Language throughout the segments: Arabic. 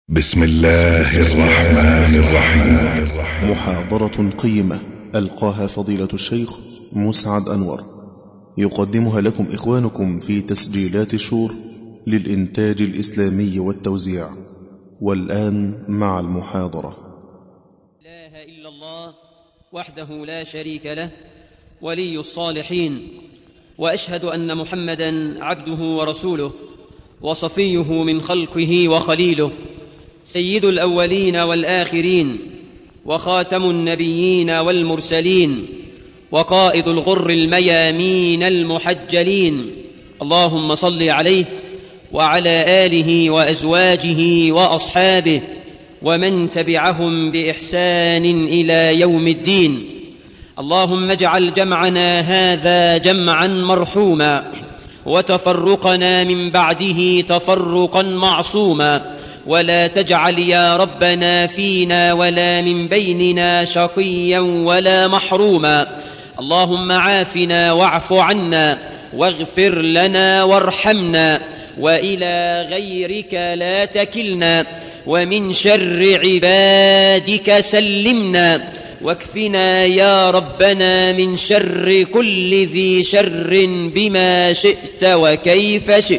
بسم الله الرحمن الرحيم. محاضرة قيمة ألقاها فضيلة الشيخ مسعد أنور، يقدمها لكم إخوانكم في تسجيلات شور للإنتاج الإسلامي والتوزيع. والآن مع المحاضرة. لا إله إلا الله وحده لا شريك له ولي الصالحين، وأشهد أن محمدًا عبده ورسوله وصفيه من خلقه وخليله، سيد الأولين والآخرين وخاتم النبيين والمرسلين وقائد الغر الميامين المحجلين. اللهم صل عليه وعلى آله وأزواجه وأصحابه ومن تبعهم بإحسان إلى يوم الدين. اللهم اجعل جمعنا هذا جمعا مرحوما، وتفرقنا من بعده تفرقا معصوما، ولا تجعل يا ربنا فينا ولا من بيننا شقيا ولا محروما. اللهم عافنا واعف عنا واغفر لنا وارحمنا، وإلى غيرك لا تكلنا، ومن شر عبادك سلمنا، واكفنا يا ربنا من شر كل ذي شر بما شئت وكيف شئت.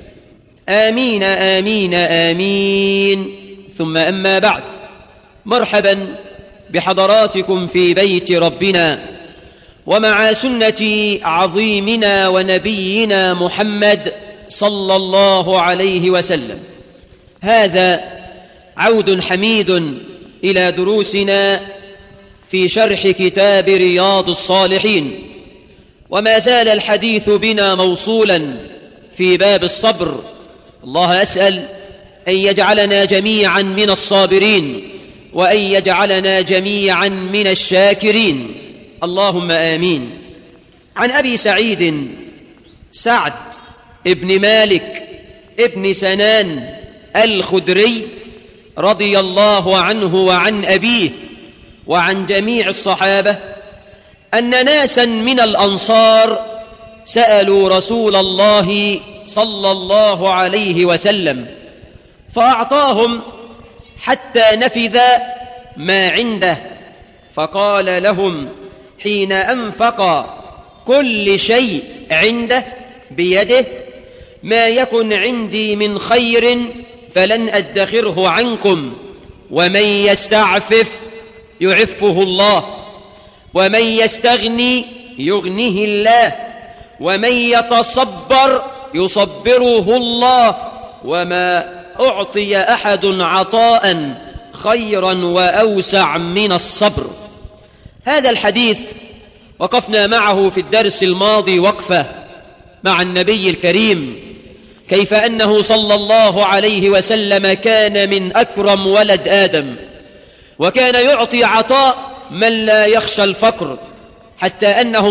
آمين آمين آمين. ثم أما بعد، مرحبا بحضراتكم في بيت ربنا ومع سنة عظيمنا ونبينا محمد صلى الله عليه وسلم. هذا عود حميد إلى دروسنا في شرح كتاب رياض الصالحين، وما زال الحديث بنا موصولا في باب الصبر. الله أسأل أن يجعلنا جميعا من الصابرين، وأن يجعلنا جميعا من الشاكرين، اللهم آمين. عن أبي سعيد سعد ابن مالك ابن سنان الخدري رضي الله عنه وعن أبيه وعن جميع الصحابة أن ناسا من الأنصار سألوا رسول الله صلى الله عليه وسلم فأعطاهم حتى نفذ ما عنده، فقال لهم حين أنفق كل شيء عنده بيده: ما يكن عندي من خير فلن أدخره عنكم، ومن يستعفف يعفه الله، ومن يستغني يغنيه الله، ومن يتصبر يصبره الله، وما أعطي أحد عطاء خيرا وأوسع من الصبر. هذا الحديث وقفنا معه في الدرس الماضي وقفة مع النبي الكريم، كيف أنه صلى الله عليه وسلم كان من أكرم ولد آدم، وكان يعطي عطاء من لا يخشى الفقر، حتى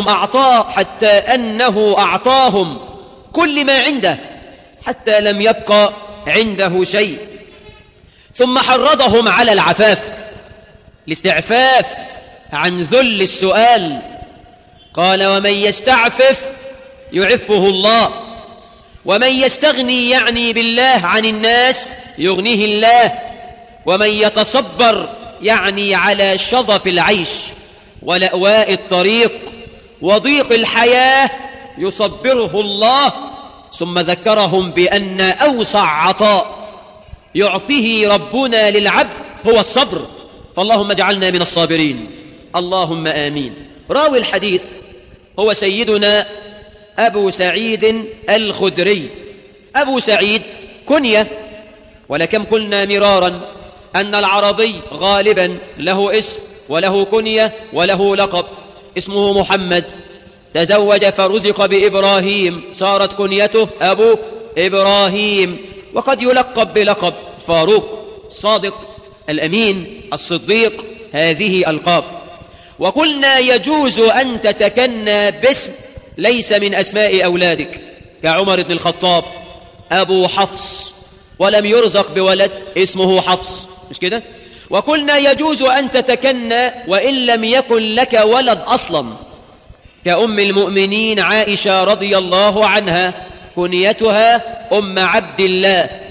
أنه أعطاهم كل ما عنده حتى لم يبقى عنده شيء. ثم حرضهم على العفاف، الاستعفاف عن ذل السؤال. قال: ومن يستعفف يعفه الله، ومن يستغني يعني بالله عن الناس يغنيه الله، ومن يتصبر يعني على شظف العيش ولأواء الطريق وضيق الحياة يصبره الله. ثم ذكرهم بأن أوسع عطاء يعطيه ربنا للعبد هو الصبر، فاللهم اجعلنا من الصابرين، اللهم آمين. راوي الحديث هو سيدنا أبو سعيد الخدري. أبو سعيد كنية، ولكم قلنا مرارا أن العربي غالبا له اسم وله كنية وله لقب. اسمه محمد، تزوج فرزق بإبراهيم، صارت كنيته أبو إبراهيم، وقد يلقب بلقب فاروق، صادق، الأمين، الصديق، هذه ألقاب. وقلنا يجوز أن تتكنى باسم ليس من أسماء أولادك، كعمر بن الخطاب أبو حفص، ولم يرزق بولد اسمه حفص، مش كده؟ وقلنا يجوز أن تتكنى وإن لم يكن لك ولد أصلا، كأم المؤمنين عائشة رضي الله عنها كنيتها أم عبد الله،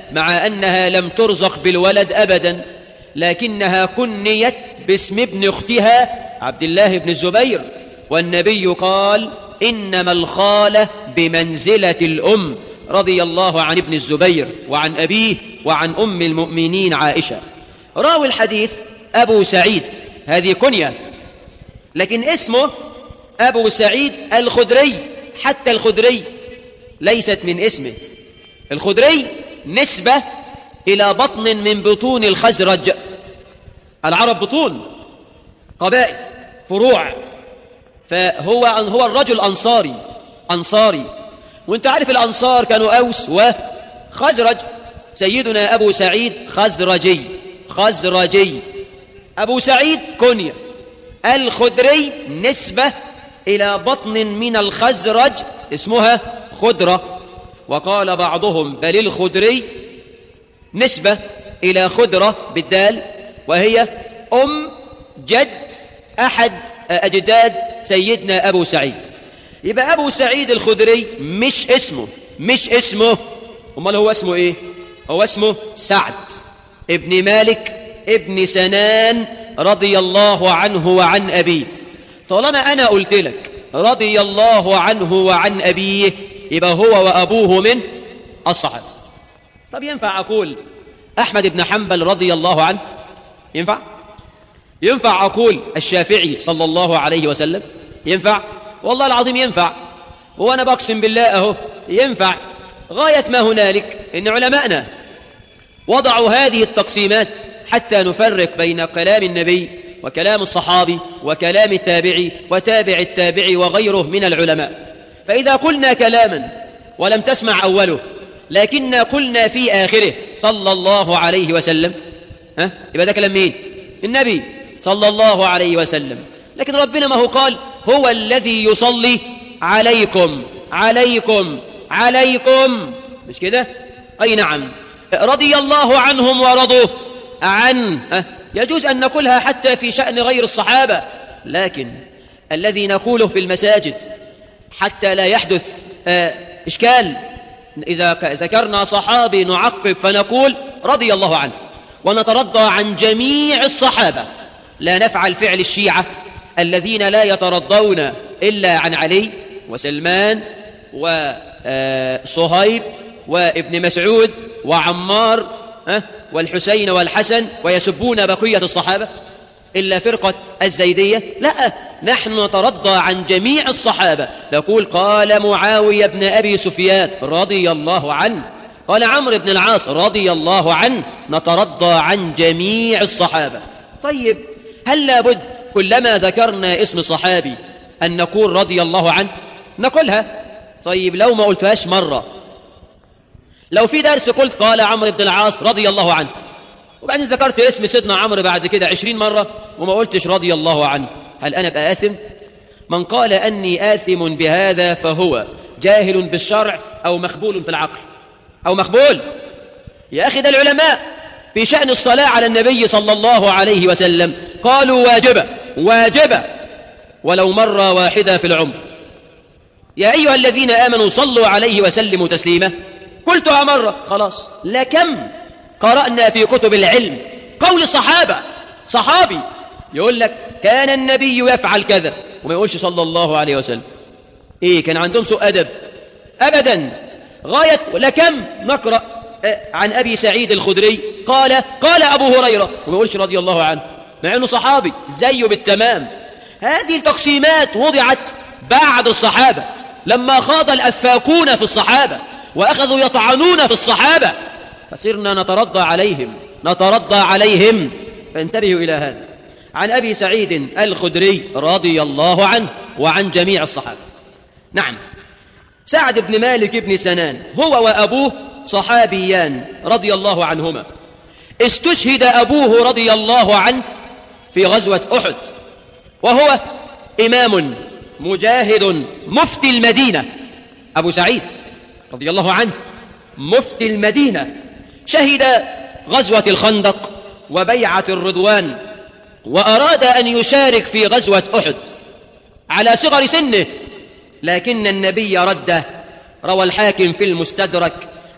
مع أنها لم ترزق بالولد أبدا، لكنها كنيت باسم ابن أختها عبد الله بن الزبير، والنبي قال إنما الخالة بمنزلة الأم، رضي الله عن ابن الزبير وعن أبيه وعن أم المؤمنين عائشة. راوي الحديث أبو سعيد، هذه كنية، لكن اسمه أبو سعيد الخدري. حتى الخدري ليست من اسمه، الخدري نسبة إلى بطن من بطون الخزرج. العرب بطون، قبائل، فروع، فهو الرجل أنصاري، وانت عارف الأنصار كانوا أوس وخزرج. سيدنا أبو سعيد خزرجي. أبو سعيد كنية، الخدري نسبة إلى بطن من الخزرج اسمها خدرة. وقال بعضهم بل الخدري نسبة إلى خدرة بالدال، وهي أم جد أحد أجداد سيدنا أبو سعيد. يبقى أبو سعيد الخدري مش اسمه أمال هو اسمه إيه؟ هو اسمه سعد ابن مالك ابن سنان رضي الله عنه وعن أبيه. طالما أنا قلت لك رضي الله عنه وعن أبيه يبقى هو وأبوه من الصحابة. طب ينفع أقول أحمد بن حنبل رضي الله عنه؟ ينفع أقول الشافعي صلى الله عليه وسلم؟ ينفع؟ والله العظيم ينفع، وأنا بقسم بالله أهو ينفع. غاية ما هنالك إن علماءنا وضعوا هذه التقسيمات حتى نفرق بين كلام النبي وكلام الصحابي وكلام التابعي وتابع التابعي وغيره من العلماء. فإذا قلنا كلاما ولم تسمع أوله لكننا قلنا في آخره صلى الله عليه وسلم، يبقى ده كلام مين؟ النبي صلى الله عليه وسلم. لكن ربنا ما هو قال هو الذي يصلي عليكم، مش كده؟ أي نعم. رضي الله عنهم ورضوا عنه، يجوز أن نقولها حتى في شأن غير الصحابة، لكن الذي نقوله في المساجد حتى لا يحدث إشكال، إذا ذكرنا صحابي نعقب فنقول رضي الله عنه ونترضى عن جميع الصحابة، لا نفعل فعل الشيعة الذين لا يترضون إلا عن علي وسلمان وصهيب وابن مسعود وعمار والحسين والحسن، ويسبون بقية الصحابة إلا فرقة الزيدية. لا، نحن نترضى عن جميع الصحابة، نقول قال معاوية بن أبي سفيان رضي الله عنه، قال عمرو بن العاص رضي الله عنه، نترضى عن جميع الصحابة. طيب هل لابد كلما ذكرنا اسم صحابي أن نقول رضي الله عنه؟ نقولها. طيب لو ما قلتهاش مرة، لو في درس قلت قال عمرو بن العاص رضي الله عنه، وبعدين ذكرت اسم سيدنا عمرو بعد كده 20 مرة وما قلتش رضي الله عنه، هل أنا بقى آثم؟ من قال أني آثم بهذا فهو جاهل بالشرع أو مخبول في العقل أو مخبول. يا أخي ده العلماء في شأن الصلاة على النبي صلى الله عليه وسلم قالوا واجبة ولو مرة واحدة في العمر. يا أيها الذين آمنوا صلوا عليه وسلموا تسليما، قلتها مرة خلاص. لكم قرأنا في كتب العلم قول الصحابة، صحابي يقول لك كان النبي يفعل كذا وما يقولش صلى الله عليه وسلم. إيه كان عندهم سوء أدب؟ أبدا. غاية. لكم نقرأ عن أبي سعيد الخدري قال أبو هريرة وما يقولش رضي الله عنه، مع أنه صحابي زيه بالتمام. هذه التقسيمات وضعت بعد الصحابة لما خاض الأفاكون في الصحابة وأخذوا يطعنون في الصحابة، فصرنا نترضى عليهم. فانتبهوا إلى هذا. عن أبي سعيد الخدري رضي الله عنه وعن جميع الصحابة. نعم، سعد بن مالك بن سنان هو وأبوه صحابيان رضي الله عنهما. استشهد أبوه رضي الله عنه في غزوة أحد، وهو إمام مجاهد مفتي المدينة. أبو سعيد رضي الله عنه مفتي المدينة، شهد غزوة الخندق وبيعة الرضوان، وأراد أن يشارك في غزوة أحد على صغر سنه، لكن النبي رده. روى الحاكم في المستدرك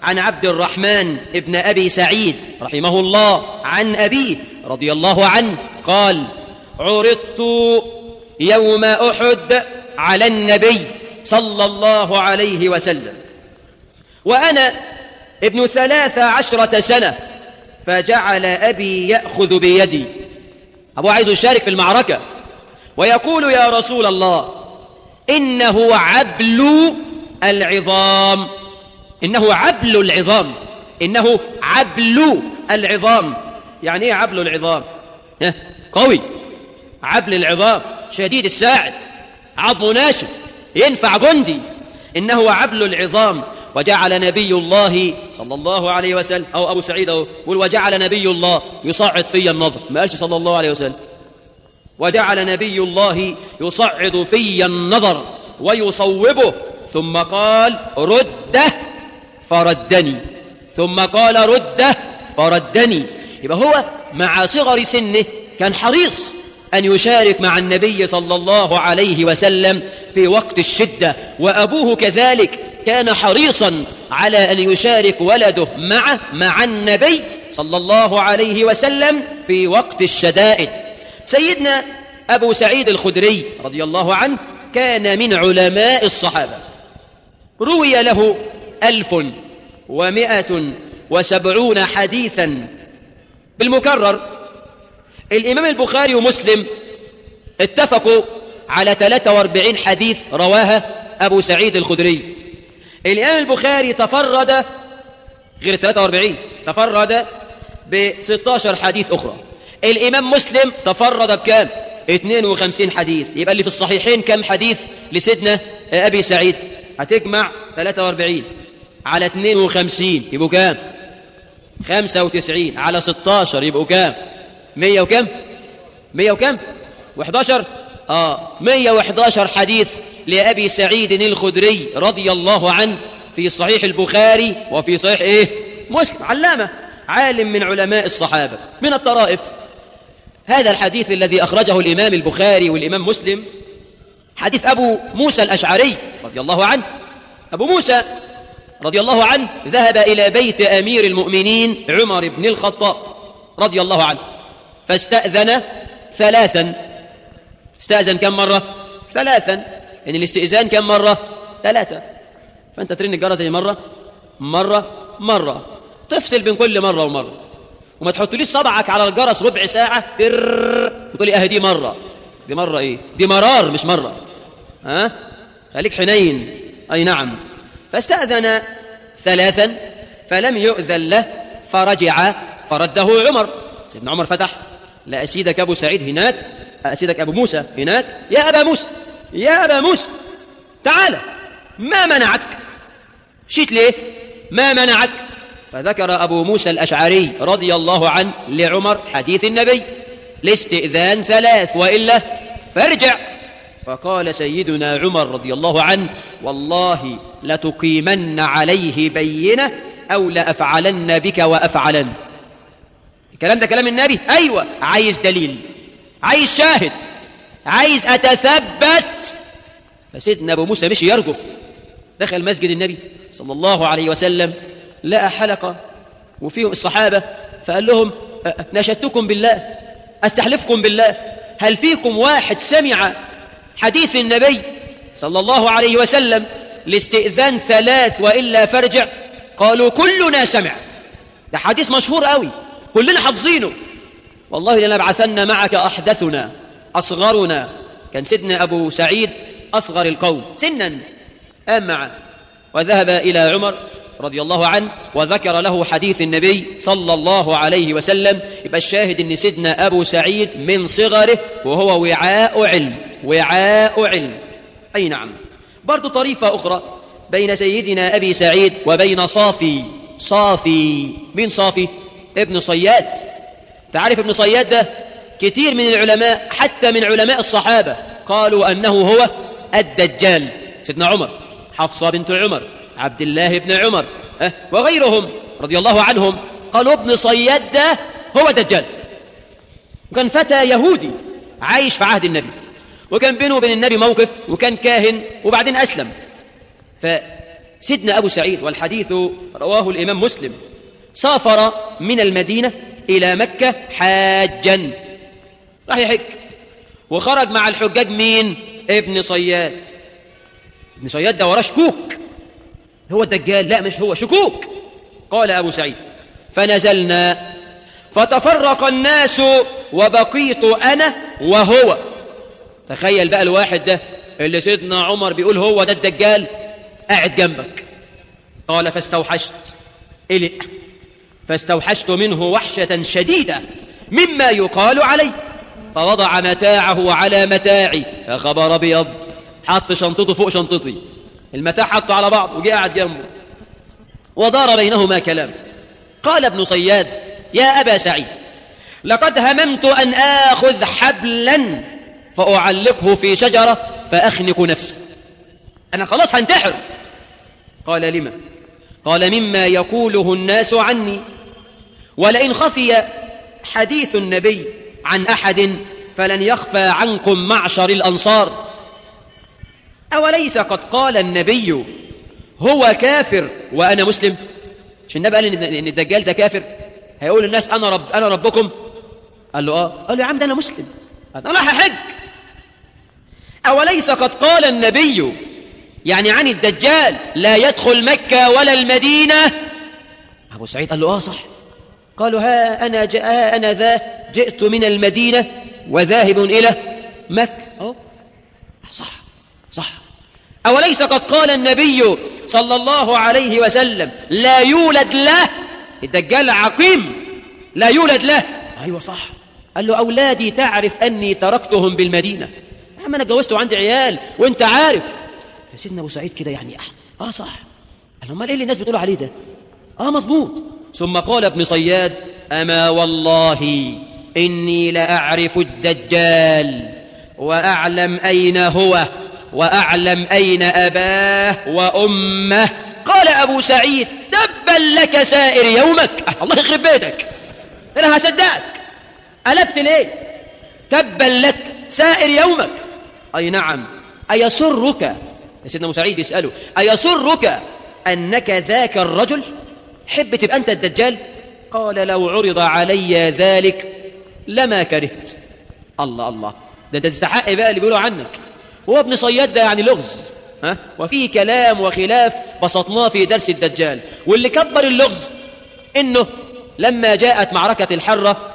عن عبد الرحمن ابن أبي سعيد رحمه الله عن أبيه رضي الله عنه قال: عرضت يوم أحد على النبي صلى الله عليه وسلم وأنا ابن 13 سنة، فجعل أبي يأخذ بيدي، أبوه عايز يشارك في المعركة، ويقول: يا رسول الله، إنه عبل العظام، إنه عبل العظام، إنه عبل العظام. يعني إيه عبل العظام؟ قوي، عبل العظام شديد الساعد، عظم ناشف، ينفع جندي، إنه عبل العظام. وجعل نبي الله صلى الله عليه وسلم، أو أبو سعيد يقول: وجعل نبي الله يصعد في النظر، ما قالش صلى الله عليه وسلم، وجعل نبي الله يصعد في النظر ويصوبه، ثم قال: رده فردني، ثم قال: رده فردني. يبقى هو مع صغر سنه كان حريص أن يشارك مع النبي صلى الله عليه وسلم في وقت الشدة، وأبوه كذلك كان حريصا على أن يشارك ولده مع النبي صلى الله عليه وسلم في وقت الشدائد. سيدنا أبو سعيد الخدري رضي الله عنه كان من علماء الصحابة، روي له 1170 حديثا بالمكرر. الإمام البخاري ومسلم اتفقوا على 43 حديث رواها أبو سعيد الخدري. الإمام البخاري تفرد غير 43، تفرد ب16 حديث أخرى. الإمام مسلم تفرد بكام؟ 52 حديث. يبقى اللي في الصحيحين كم حديث لسيدنا أبي سعيد؟ هتجمع 43 على 52 يبقوا كام؟ 95 على 16 يبقوا كام؟ 100 وكم؟ 100 وكم؟ و11 111 حديث لأبي سعيد الخدري رضي الله عنه في صحيح البخاري وفي صحيح مسلم. علامة، عالم من علماء الصحابة. من الطرائف هذا الحديث الذي أخرجه الإمام البخاري والإمام مسلم، حديث أبو موسى الأشعري رضي الله عنه. أبو موسى رضي الله عنه ذهب إلى بيت أمير المؤمنين عمر بن الخطاب رضي الله عنه، فاستأذن 3. استأذن كم مرة؟ 3. يعني الاستئذان كم مرة؟ 3. فأنت ترن الجرس زي مرة، تفصل بين كل مرة ومرة، وما تحطليش صبعك على الجرس ربع ساعة وتقولي دي مرة، دي مرة إيه؟ دي مرار مش مرة. خليك حنين. أي نعم. فاستأذن 3 فلم يؤذن له، فرجع فرده عمر. سيدنا عمر فتح: لا أسيدك أبو سعيد هناك، أسيدك أبو موسى هناك. يا أبا موسى، يا أبا موسى، تعال، ما منعك؟ شيت ليه؟ ما منعك؟ فذكر أبو موسى الأشعري رضي الله عنه لعمر حديث النبي: الاستئذان 3 وإلا فارجع. فقال سيدنا عمر رضي الله عنه: والله لتقيمن عليه بينة أو لأفعلن بك وأفعلن. الكلام ده كلام النبي؟ أيوة. عايز دليل، عايز شاهد، عايز أتثبت. فسيدنا أبو موسى مشي يرجف، دخل مسجد النبي صلى الله عليه وسلم، لقى حلقة وفيهم الصحابة، فقال لهم: نشدتكم بالله، أستحلفكم بالله، هل فيكم واحد سمع حديث النبي صلى الله عليه وسلم الاستئذان 3 وإلا فارجع؟ قالوا: كلنا سمع، ده حديث مشهور قوي، كلنا حافظينه. والله لنبعثن معك أحدثنا أصغرنا. كان سيدنا أبو سعيد أصغر القوم سنا، قام معه وذهب إلى عمر رضي الله عنه وذكر له حديث النبي صلى الله عليه وسلم. يبقى الشاهد أن سيدنا أبو سعيد من صغره وهو وعاء علم، وعاء علم. أي نعم. برضو طريفة أخرى بين سيدنا أبي سعيد وبين صافي. من صافي؟ ابن صياد. تعرف ابن صياد ده كتير من العلماء حتى من علماء الصحابة قالوا أنه هو الدجال. سيدنا عمر، حفصة بنت عمر، عبد الله بن عمر وغيرهم رضي الله عنهم قالوا ابن صياد ده هو دجال. وكان فتى يهودي عايش في عهد النبي، وكان بينه وبين النبي موقف، وكان كاهن وبعدين أسلم. سيدنا أبو سعيد، والحديث رواه الإمام مسلم، سافر من المدينة إلى مكة حاجا، راح يحج، وخرج مع الحجاج مين؟ ابن صياد. ابن صياد ده وراه شكوك، هو الدجال؟ لا مش هو، شكوك. قال أبو سعيد: فنزلنا فتفرق الناس وبقيت أنا وهو. تخيل بقى الواحد ده اللي سيدنا عمر بيقول هو ده الدجال قاعد جنبك. قال: فاستوحشت، إلئ، فاستوحشت منه وحشة شديدة مما يقال علي، فوضع متاعه على متاعي. يا خبر أبيض، حط شنطته فوق شنطتي، المتاع حطه على بعض وجاء قاعد جنبه، ودار بينهما كلام. قال ابن صياد: يا أبا سعيد، لقد هممت أن آخذ حبلا فأعلقه في شجرة فأخنق نفسي، أنا خلاص هنتحر. قال: لما؟ قال: مما يقوله الناس عني، ولئن خفي حديث النبي عن أحد فلن يخفى عنكم معشر الأنصار. أوليس قد قال النبي هو كافر وأنا مسلم؟ مش النبي قال إن الدجال ده كافر؟ هيقول الناس أنا ربكم؟ قال له آه. قال له: يا عم ده أنا مسلم، أنا هحج. أوليس قد قال النبي يعني عن الدجال لا يدخل مكة ولا المدينة؟ أبو سعيد قال له: آه صح. قالوا: ها أنا ذا جئت من المدينة وذاهب إلى مكة. صح. أوليس قد قال النبي صلى الله عليه وسلم لا يولد له، الدجال عقيم لا يولد له؟ أيوة صح. قال له: أولادي تعرف أني تركتهم بالمدينة. يا عم أنا اتجوزت وعندي عيال وأنت عارف. يا سيدنا أبو سعيد كده يعني صح. قال له: أمال إيه اللي الناس بتقولوا عليه ده؟ مظبوط. ثم قال ابن صياد: أما والله إني لأعرف الدجال وأعلم أين هو وأعلم أين أباه وأمه. قال أبو سعيد: تبا لك سائر يومك. الله يخرب بيتك، أنا هصدقك، قلبت ليه؟ تبا لك سائر يومك. أي نعم. أيسرك، يا سيدنا أبو سعيد يسأله: أيسرك أنك ذاك الرجل؟ تحب تبقى أنت الدجال؟ قال: لو عرض علي ذلك لما كرهت. الله، ده تستحق بقى اللي بيقولوا عنك. هو ابن صياد ده يعني لغز، وفيه كلام وخلاف بسطناه في درس الدجال. واللي كبر اللغز إنه لما جاءت معركة الحرة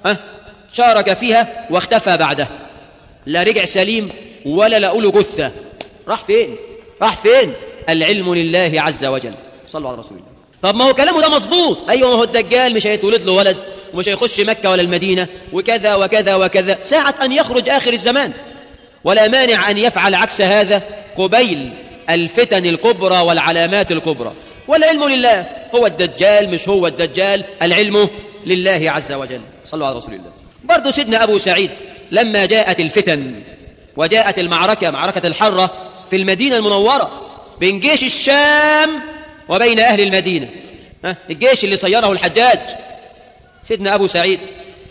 شارك فيها واختفى بعدها، لا رجع سليم ولا لقوله جثة. راح فين؟ العلم لله عز وجل. صلوا على رسول الله. طب ما هو كلامه ده مظبوط. أيوة، ما هو الدجال مش هيتولد له ولد ومش هيخش مكة ولا المدينة وكذا وكذا وكذا، ساعة أن يخرج آخر الزمان، ولا مانع أن يفعل عكس هذا قبيل الفتن الكبرى والعلامات الكبرى. والعلم لله، هو الدجال مش هو الدجال، العلم لله عز وجل. صلوا على رسول الله. برضو سيدنا أبو سعيد لما جاءت الفتن وجاءت معركة الحرة في المدينة المنورة بين جيش الشام وبين أهل المدينة، الجيش اللي صيره الحجاج، سيدنا أبو سعيد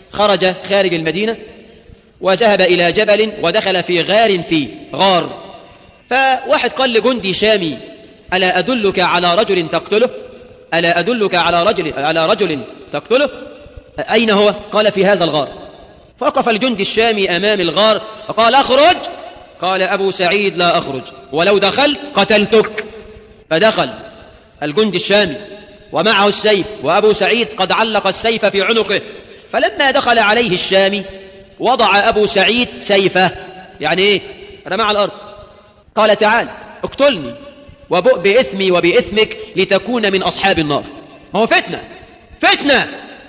خارج المدينة وذهب إلى جبل ودخل في غار. فواحد قال لجندي شامي: ألا أدلك على رجل تقتله؟ ألا أدلك على رجل تقتله؟ أين هو؟ قال: في هذا الغار. فوقف الجندي الشامي أمام الغار وقال: أخرج. قال أبو سعيد: لا أخرج، ولو دخلت قتلتك. فدخل الجندي الشامي ومعه السيف، وأبو سعيد قد علق السيف في عنقه. فلما دخل عليه الشامي وضع أبو سعيد سيفه، يعني إيه؟ رمى على الأرض. قال: تعال اقتلني وبؤ بإثمي وبإثمك لتكون من أصحاب النار. هو فتنة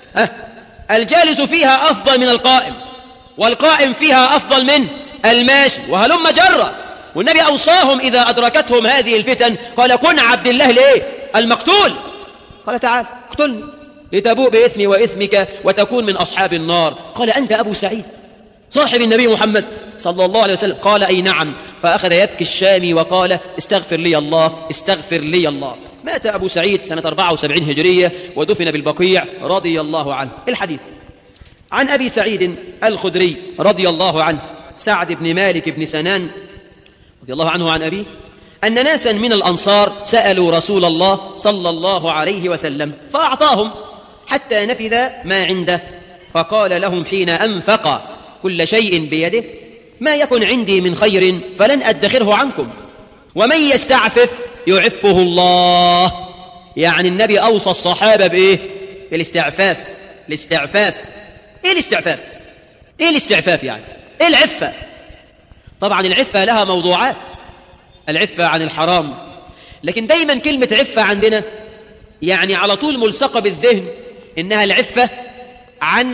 الجالس فيها أفضل من القائم، والقائم فيها أفضل من الماشي، وهلم جرة. والنبي أوصاهم إذا أدركتهم هذه الفتن قال: كن عبد الله ليه المقتول. قال: تعال اقتلني لتبوء بإثمي وإثمك وتكون من أصحاب النار. قال: أنت أبو سعيد صاحب النبي محمد صلى الله عليه وسلم؟ قال: أي نعم. فأخذ يبكي الشامي وقال: استغفر لي الله، استغفر لي الله. مات أبو سعيد سنة 74 هجرية ودفن بالبقيع رضي الله عنه. الحديث عن أبي سعيد الخدري رضي الله عنه، سعد بن مالك بن سنان رضي الله عنه عن أبيه، أن ناسا من الأنصار سألوا رسول الله صلى الله عليه وسلم فأعطاهم حتى نفذ ما عنده، فقال لهم حين أنفق كل شيء بيده: ما يكن عندي من خير فلن أدخره عنكم، ومن يستعفف يعفه الله. يعني النبي أوصى الصحابة بإيه؟ بالاستعفاف. الاستعفاف إيه الاستعفاف؟ إيه الاستعفاف يعني؟ إيه العفة؟ طبعا العفة لها موضوعات، العفة عن الحرام، لكن دايما كلمة عفة عندنا يعني على طول ملصقة بالذهن إنها العفة عن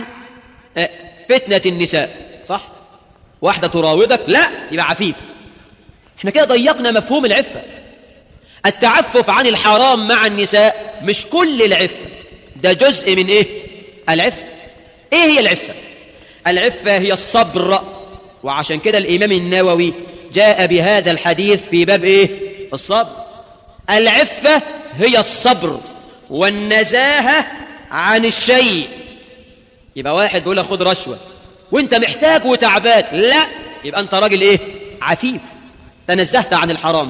فتنة النساء، صح؟ واحدة تراودك، لا يبقى عفيف. احنا كده ضيقنا مفهوم العفة. التعفف عن الحرام مع النساء مش كل العفة، ده جزء من ايه؟ العفة. ايه هي العفة؟ العفة هي الصبر، وعشان كده الإمام النووي جاء بهذا الحديث في باب ايه؟ الصبر. العفة هي الصبر والنزاهة عن الشيء. يبقى واحد بيقول لك خد رشوة وانت محتاج وتعبان، لا، يبقى انت راجل ايه؟ عفيف، تنزهت عن الحرام.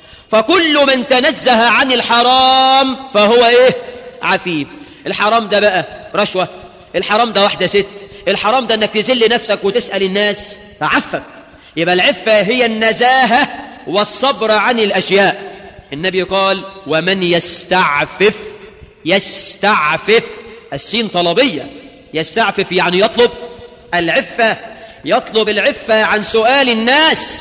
فكل من تنزه عن الحرام فهو ايه؟ عفيف. الحرام ده بقى رشوة، الحرام ده واحدة ست، الحرام ده انك تذل نفسك وتسأل الناس، فعفف. يبقى العفة هي النزاهة والصبر عن الأشياء. النبي قال: ومن يستعفف، يستعفف، السين طلبية، يستعفف يعني يطلب العفة، يطلب العفة عن سؤال الناس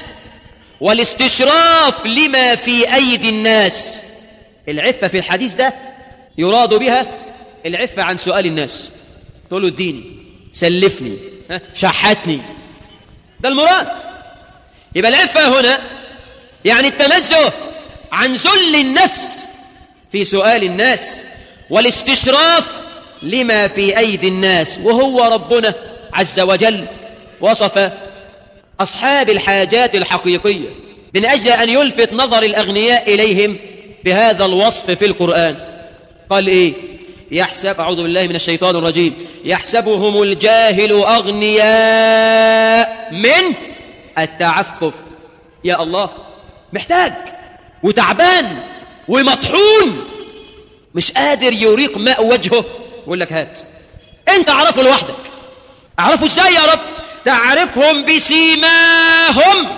والاستشراف لما في أيدي الناس. العفة في الحديث ده يراد بها العفة عن سؤال الناس، تقول له اديني، سلفني، شحتني، ده المراد. يبقى العفة هنا يعني التنزه عن ذل النفس في سؤال الناس والاستشراف لما في أيدي الناس. وهو ربنا عز وجل وصف أصحاب الحاجات الحقيقية من أجل أن يلفت نظر الأغنياء إليهم بهذا الوصف في القرآن. قال إيه؟ يحسب، أعوذ بالله من الشيطان الرجيم، يحسبهم الجاهل أغنياء من التعفف. يا الله، محتاج وتعبان ومطحون، مش قادر يريق ماء وجهه، يقول لك هات. انت اعرفه لوحدك. اعرفه ازاي يا رب؟ تعرفهم بسيماهم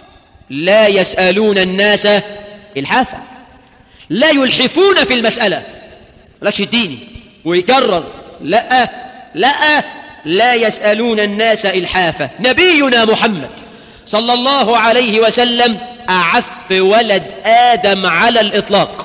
لا يسألون الناس الحافة، لا يلحفون في المسألة، لكش اديني ويكرر لا لا لا يسألون الناس الحافة. نبينا محمد صلى الله عليه وسلم أعف ولد آدم على الإطلاق،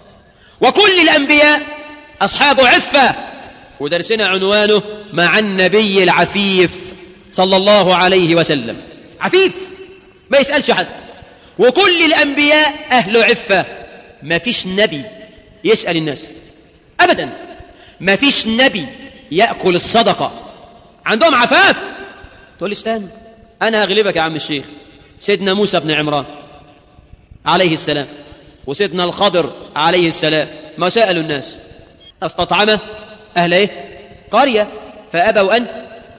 وكل الأنبياء أصحاب عفة، ودرسنا عنوانه مع النبي العفيف صلى الله عليه وسلم. عفيف ما يسألش حد، وكل الأنبياء أهل عفة. ما فيش نبي يسأل الناس أبدا، ما فيش نبي يأكل الصدقة، عندهم عفاف. تقول لي استنى أنا هغلبك يا عم الشيخ. سيدنا موسى بن عمران عليه السلام وسيدنا الخضر عليه السلام ما سألوا الناس، استطعم أهل إيه؟ قرية، فأبوا أن.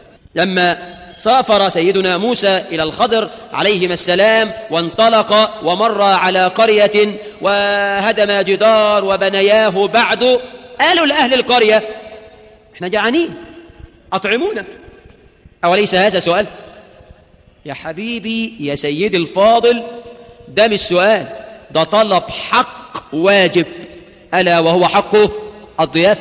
لما سافر سيدنا موسى إلى الخضر عليهما السلام وانطلق ومر على قرية وهدم جدار وبنياه بعد، قالوا لأهل القرية احنا جعانين أطعمونا. أوليس هذا سؤال؟ يا حبيبي يا سيدي الفاضل، ده مش سؤال، ده طلب حق واجب، ألا وهو حقه الضيافة.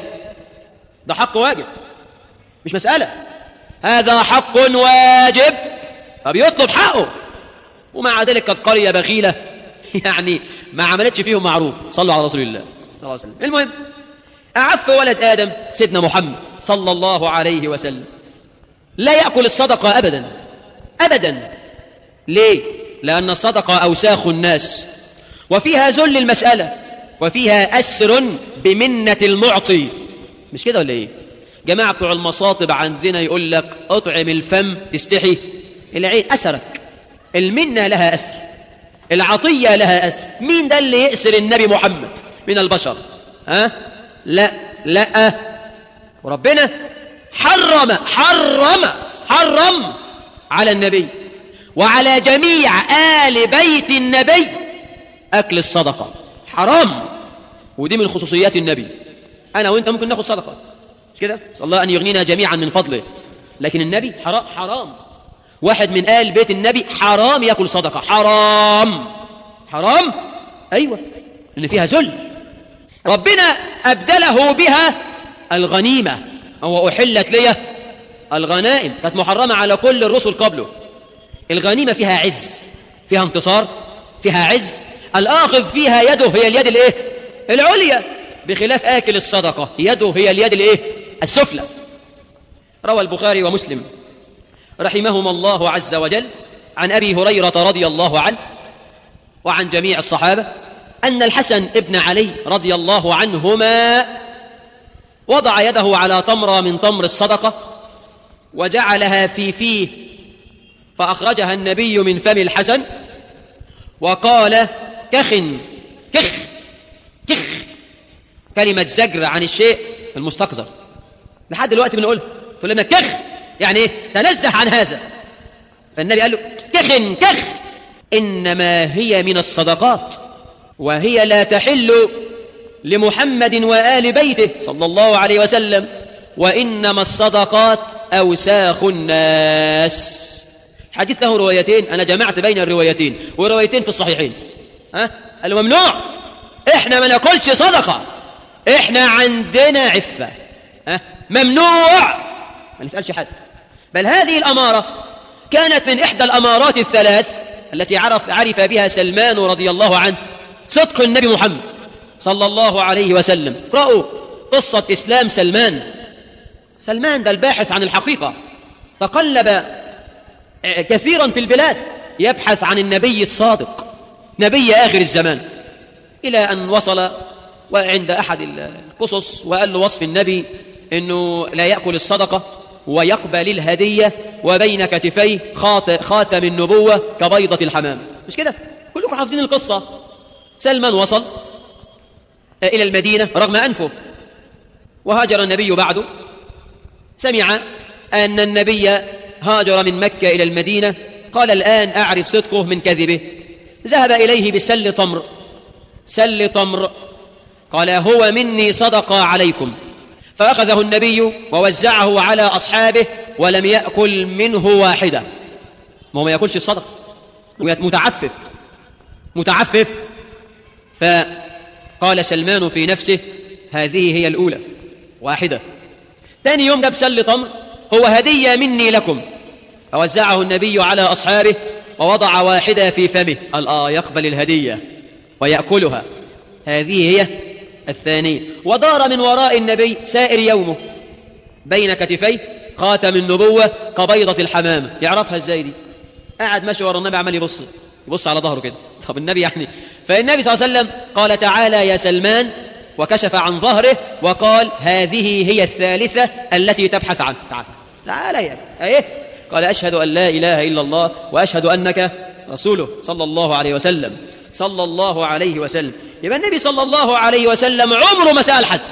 ده حق واجب مش مسألة، هذا حق واجب، فبيطلب حقه. ومع ذلك قد قرية بخيلة يعني ما عملتش فيهم معروف. صلوا على رسول الله صلى الله عليه وسلم. المهم، أعف ولد آدم سيدنا محمد صلى الله عليه وسلم لا يأكل الصدقة أبدا أبدا. ليه؟ لأن الصدقة أوساخ الناس، وفيها ذل المسألة، وفيها أسر بمنة المعطي. مش كده ولا إيه؟ جماعة بتوع المصاطب عندنا يقول لك اطعم الفم تستحي العين. أسرك، المنة لها أسر، العطية لها أسر. مين ده اللي يأسر النبي محمد من البشر؟ ها؟ لا لا، وربنا حرم على النبي وعلى جميع آل بيت النبي أكل الصدقة حرام، ودي من خصوصيات النبي. أنا وإنت ممكن ناخد صدقة مش كده؟ صلى الله أن يغنينا جميعا من فضله، لكن النبي حرام. واحد من آل بيت النبي حرام يأكل صدقة، حرام أيوة، لأن فيها ذل. ربنا أبدله بها الغنيمة، أو أحلت لي الغنائم، كانت محرمة على كل الرسل قبله. الغنيمة فيها عز، فيها انتصار، فيها عز، الآخذ فيها يده هي اليد الايه؟ العليا، بخلاف آكل الصدقة يده هي اليد الايه؟ السفلى. روى البخاري ومسلم رحمهما الله عز وجل عن أبي هريرة رضي الله عنه وعن جميع الصحابة أن الحسن ابن علي رضي الله عنهما وضع يده على تمرة من تمر الصدقة وجعلها في فيه، فأخرجها النبي من فم الحسن وقال كخ، كلمة زجر عن الشيء المستقذر، لحد دلوقتي بنقولها، تقول لنا كخ يعني ايه؟ تنزه عن هذا. فالنبي قال له كخ إنما هي من الصدقات، وهي لا تحل لمحمد وآل بيته صلى الله عليه وسلم، وإنما الصدقات أوساخ الناس. حديث له روايتين، أنا جمعت بين الروايتين، وروايتين في الصحيحين. قال ممنوع، إحنا ما ناكلش صدقة، إحنا عندنا عفة. ممنوع، ما نسألش حد. بل هذه الأمارة كانت من إحدى الأمارات الثلاث التي عرف بها سلمان رضي الله عنه صدق النبي محمد صلى الله عليه وسلم. اقرأوا قصة إسلام سلمان ده الباحث عن الحقيقة، تقلب كثيرا في البلاد يبحث عن النبي الصادق، نبي آخر الزمان، إلى أن وصل وعند أحد القصص وقال له وصف النبي أنه لا يأكل الصدقة ويقبل الهدية، وبين كتفيه خاتم النبوة كبيضة الحمام. مش كده؟ كلكم حافظين القصة. سلمان وصل إلى المدينة رغم أنفه، وهاجر النبي بعده. سمع أن النبي هاجر من مكة إلى المدينة، قال الآن أعرف صدقه من كذبه. ذهب إليه بسل تمر، قال هو مني صدقة عليكم، فأخذه النبي ووزعه على أصحابه ولم يأكل منه واحدة. ما هو ما يأكلش الصدقة، متعفف. فقال سلمان في نفسه هذه هي الأولى، واحدة. ثاني يوم جاب سل تمر، هو هدية مني لكم، فوزعه النبي على أصحابه ووضع واحدة في فمه، قال يقبل الهدية ويأكلها، هذه هي الثانية. ودار من وراء النبي سائر يومه بين كتفيه خاتم النبوة كبيضة الحمامة. يعرفها ازاي دي؟ قاعد ماشي ورا النبي عمال يبص على ظهره كده. طب النبي يعني، فالنبي صلى الله عليه وسلم قال تعالى يا سلمان، وكشف عن ظهره وقال هذه هي الثالثة التي تبحث عنه، تعالى يا ايه. قال أشهد أن لا إله إلا الله وأشهد أنك رسوله صلى الله عليه وسلم. يبقى النبي صلى الله عليه وسلم عمره ما سأل حد،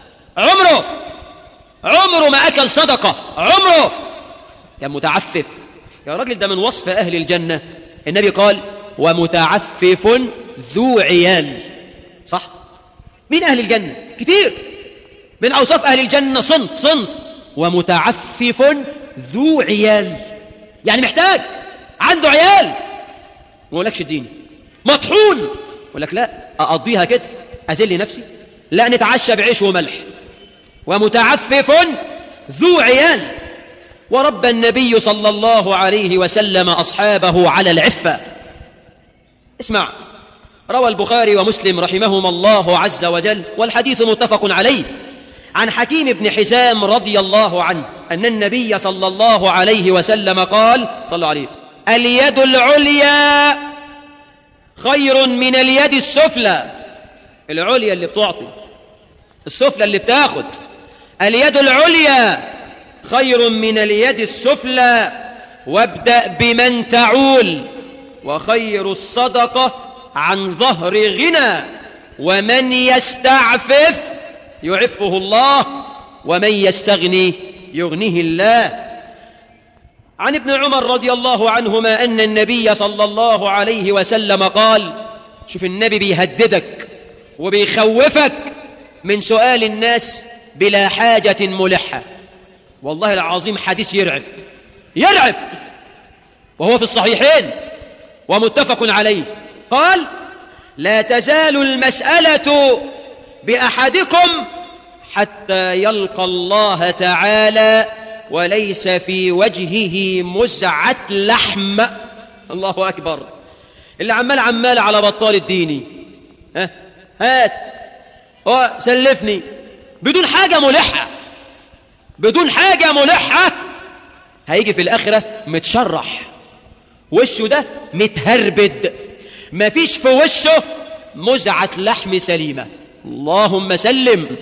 عمره ما أكل صدقة، عمره كان متعفف. يا راجل ده من وصف أهل الجنة. النبي قال ومتعفف ذو عيال، صح؟ مين أهل الجنة؟ كتير من أوصاف أهل الجنة صنف ومتعفف ذو عيال، يعني محتاج، عنده عيال، ما يقولكش الدين مطحون، يقول لك لا أقضيها كده أذل نفسي، لا نتعشى بعيش وملح. ومتعفف ذو عيال. ورب النبي صلى الله عليه وسلم أصحابه على العفة. اسمع، روى البخاري ومسلم رحمهما الله عز وجل، والحديث متفق عليه، عن حكيم بن حزام رضي الله عنه أن النبي صلى الله عليه وسلم قال صلى عليه: اليد العليا خير من اليد السفلى. العليا اللي بتعطي، السفلى اللي بتاخد. اليد العليا خير من اليد السفلى، وابدأ بمن تعول، وخير الصدقة عن ظهر غنى، ومن يستعفف يعفه الله، ومن يستغني يغنيه الله. عن ابن عمر رضي الله عنهما أن النبي صلى الله عليه وسلم قال: شوف النبي بيهددك وبيخوفك من سؤال الناس بلا حاجة ملحة. والله العظيم حديث يرعب وهو في الصحيحين ومتفق عليه. قال: لا تزال المسألة بأحدكم حتى يلقى الله تعالى وليس في وجهه مزعة لحم. الله أكبر. اللي عمال على بطال الديني، هات سلفني بدون حاجة ملحة، هيجي في الآخرة متشرح، وشه ده متهربد، مفيش في وشه مزعة لحم سليمة. اللهم سلم.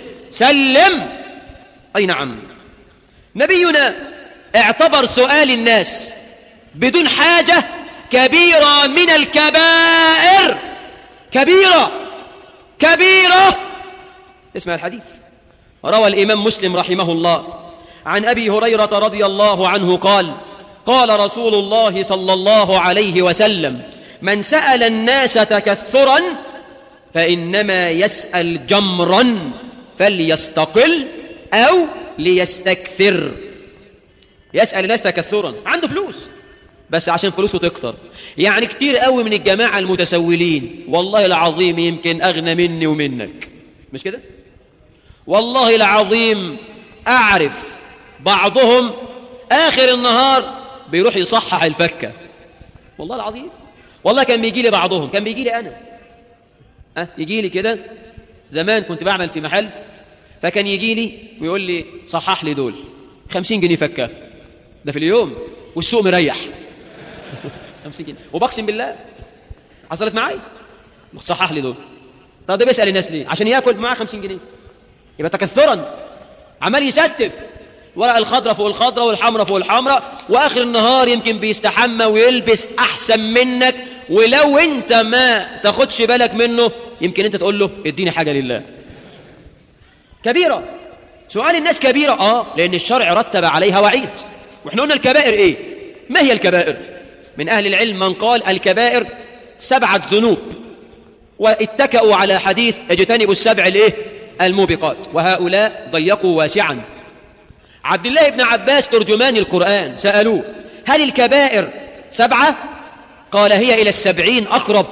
أي نعم. نبينا اعتبر سؤال الناس بدون حاجة كبيرة من الكبائر. كبيرة. اسمع الحديث. روى الإمام مسلم رحمه الله عن أبي هريرة رضي الله عنه قال: قال رسول الله صلى الله عليه وسلم: من سأل الناس تكثرا فإنما يسأل جمرا فليستقل أو ليستكثر. يسأل الناس تكثرا، عنده فلوس بس عشان فلوسه تكتر. يعني كتير قوي من الجماعة المتسولين والله العظيم يمكن أغنى مني ومنك، مش كده؟ والله العظيم أعرف بعضهم آخر النهار بيروح يصحح الفكة. والله العظيم. والله كان بيجي لي بعضهم، كان بيجي لي أنا، يجي لي كده. زمان كنت بعمل في محل، فكان يجي لي ويقول لي: صحح لي دول 50 جنيه فكة، ده في اليوم والسوق مريح. 50 جنيه. وبقسم بالله حصلت معي، صحح لي دول. طب ده بيسأل الناس ليه؟ عشان ياكل معاه 50 جنيه. يبقى تكثرا عمال يستف ورق الخضرة فوق الخضرة والحمرة فوق الحمرة، وآخر النهار يمكن بيستحمى ويلبس أحسن منك، ولو أنت ما تاخدش بالك منه يمكن أنت تقول له: اديني حاجة لله. كبيرة. سؤال الناس كبيرة لأن الشرع رتب عليها وعيد. وإحنا قلنا الكبائر إيه؟ ما هي الكبائر؟ من أهل العلم من قال الكبائر 7 ذنوب، واتكأوا على حديث اجتنبوا السبع الموبقات، وهؤلاء ضيقوا واسعا. عبد الله بن عباس ترجمان القرآن سألوه: هل الكبائر 7؟ قال: هي إلى 70 أقرب.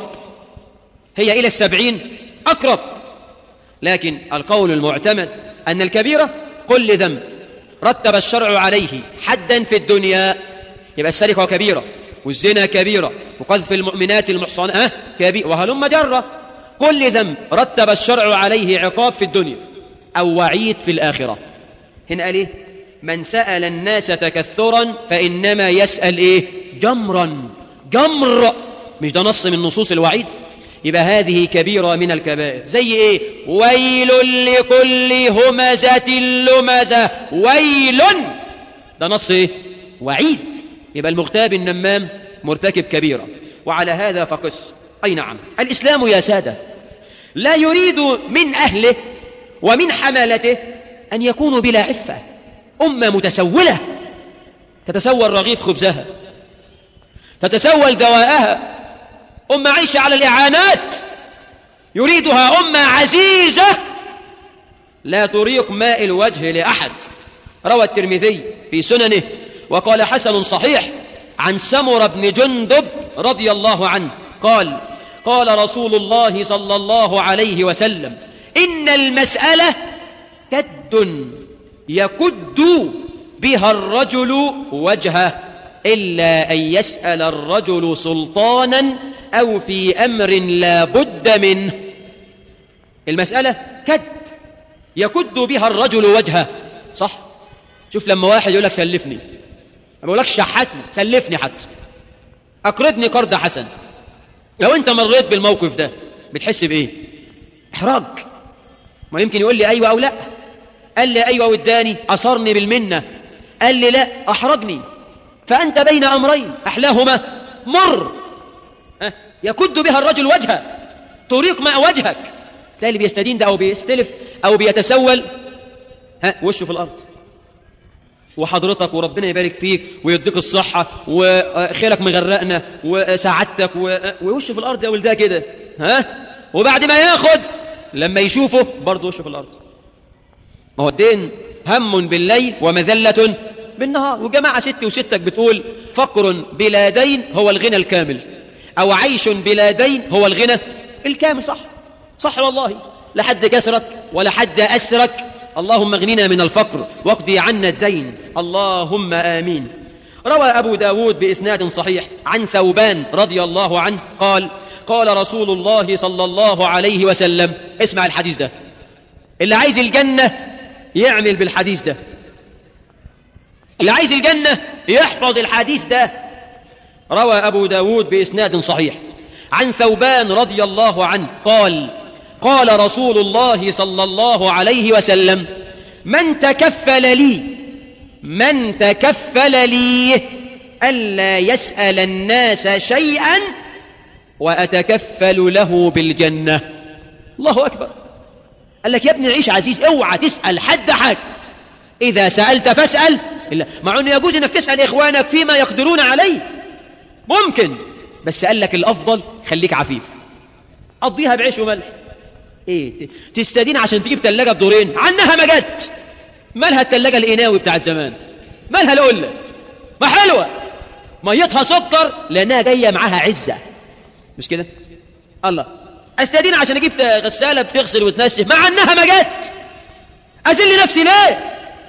هي إلى 70 أقرب. لكن القول المعتمد أن الكبيرة كل ذنب رتب الشرع عليه حدا في الدنيا. يبقى السرقة كبيرة، والزنا كبيرة، وقذف المؤمنات المحصنات كبيرة، وهلم جرة. كل ذنب رتب الشرع عليه عقاب في الدنيا أو وعيد في الآخرة. هنا قال إيه؟ من سأل الناس تكثرا فإنما يسأل جمرا. جمر، مش ده نص من نصوص الوعيد؟ يبقى هذه كبيرة من الكبائر. زي ويل لكل همزة لمزة. ويل، ده نص وعيد. يبقى المغتاب النمام مرتكب كبيرة. وعلى هذا فقس. أي نعم. الإسلام يا سادة لا يريد من أهله ومن حملته أن يكونوا بلا عفة. أمة متسولة تتسول رغيف خبزها، تتسول دواءها، أمة عايشة على الإعانات. يريدها أمة عزيزة لا طريق ماء الوجه لأحد. روى الترمذي في سننه وقال حسن صحيح عن سمرة بن جندب رضي الله عنه قال: قال رسول الله صلى الله عليه وسلم: إن المسألة كد يكد بها الرجل وجهه إلا أن يسأل الرجل سلطانا أو في أمر لا بد منه. المسألة كد يكد بها الرجل وجهه. صح؟ شوف لما واحد يقول لك سلفني، ما بقولكش شحتني، سلفني حتى، أقرضني قرض حسن. لو أنت مريت بالموقف ده بتحس بإيه؟ إحراج. ما يمكن يقول لي أيوة أو لا. قال لي أيوة واداني، أصرني بالمنة. قال لي لا، أحرجني. فأنت بين أمرين أحلاهما مر. يكد بها الرجل وجهه، طريق مع وجهك. تلاقي اللي بيستدين ده أو بيستلف أو بيتسول وشه في الأرض. وحضرتك وربنا يبارك فيك ويديك الصحة وخيرك مغرقنا وسعادتك ووشه في الأرض يا ولدها كده. وبعد ما ياخد لما يشوفه برضه وشه في الأرض. ما هو الدين هم بالليل ومذلة بالنهار. وجماعة ستي وستك بتقول فقر بلا دين هو الغنى الكامل، أو عيش بلا دين هو الغنى الكامل. صح والله، لا حد كسرك ولا حد أسرك. اللهم اغننا من الفقر واقضي عنا الدين، اللهم آمين. روى أبو داود بإسناد صحيح عن ثوبان رضي الله عنه قال رسول الله صلى الله عليه وسلم، اسمع الحديث ده، اللي عايز الجنة يعمل بالحديث ده، اللي عايز الجنة يحفظ الحديث ده. روى أبو داود بإسناد صحيح عن ثوبان رضي الله عنه قال رسول الله صلى الله عليه وسلم: من تكفل لي ألا يسأل الناس شيئا وأتكفل له بالجنة. الله أكبر. قال لك يا ابني عيش عزيز، اوعى تسأل حد حاجة، إذا سألت فاسأل الله. مع أنه يجوز أنك تسأل إخوانك فيما يقدرون عليه، ممكن، بس قال لك الأفضل خليك عفيف، قضيها بعيش وملح. تستدين عشان تجيب تلاجة بدورين عنها ما جت. مالها التلاجة القناوي بتاعت زمان، مالها القلة، ما حلوة، ميتها سكر لأنها جاية معاها عزة، مش كده؟ الله، استدين عشان اجيب غسالة بتغسل وتنشف مع انها ما جت. أذل نفسي ليه؟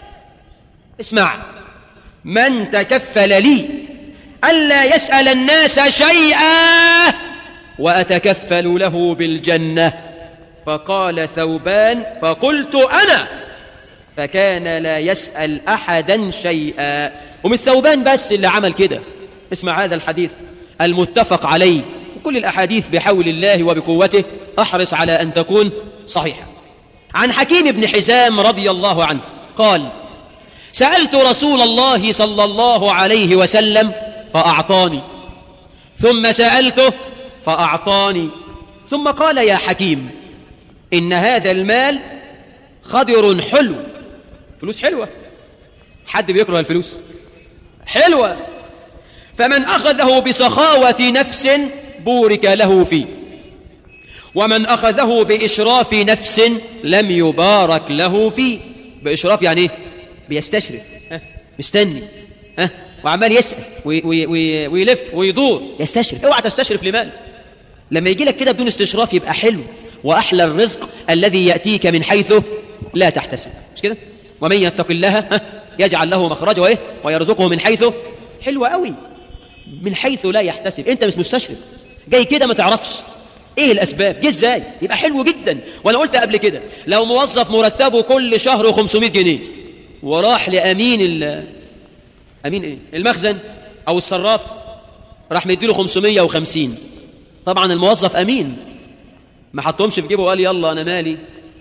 اسمع، من تكفل لي ألا يسأل الناس شيئا وأتكفل له بالجنة. فقال ثوبان: فقلت أنا، فكان لا يسأل أحدا شيئا. ومن ثوبان بس اللي عمل كده. اسمع هذا الحديث المتفق عليه، وكل الأحاديث بحول الله وبقوته أحرص على أن تكون صحيحة. عن حكيم بن حزام رضي الله عنه قال: سألت رسول الله صلى الله عليه وسلم فأعطاني، ثم سألته فأعطاني، ثم قال: يا حكيم، إن هذا المال خضر حلو. فلوس حلوة، حد بيكره الفلوس؟ حلوة. فمن أخذه بسخاوة نفس بورك له فيه، ومن أخذه بإشراف نفس لم يبارك له فيه. بإشراف يعني إيه؟ بيستشرف، مستني، وعمال يسأل ويلف ويدور، يستشرف. اوعى تستشرف لمال. لما يجي لك كده بدون استشراف يبقى حلو. وأحلى الرزق الذي يأتيك من حيث لا تحتسب، مش كده؟ ومن يتق الله يجعل له مخرجا ويرزقه من حيث، حلوة قوي، من حيث لا يحتسب. انت مش مستشرف، جاي كده ما تعرفش ايه الاسباب، جه ازاي، يبقى حلو جدا. وانا قلت قبل كده، لو موظف مرتبه كل شهر 500 جنيه وراح لامين امين ايه المخزن او الصراف، راح مديله 550. طبعا الموظف امين، ما حطهمش في جيبه وقال يلا انا مالي،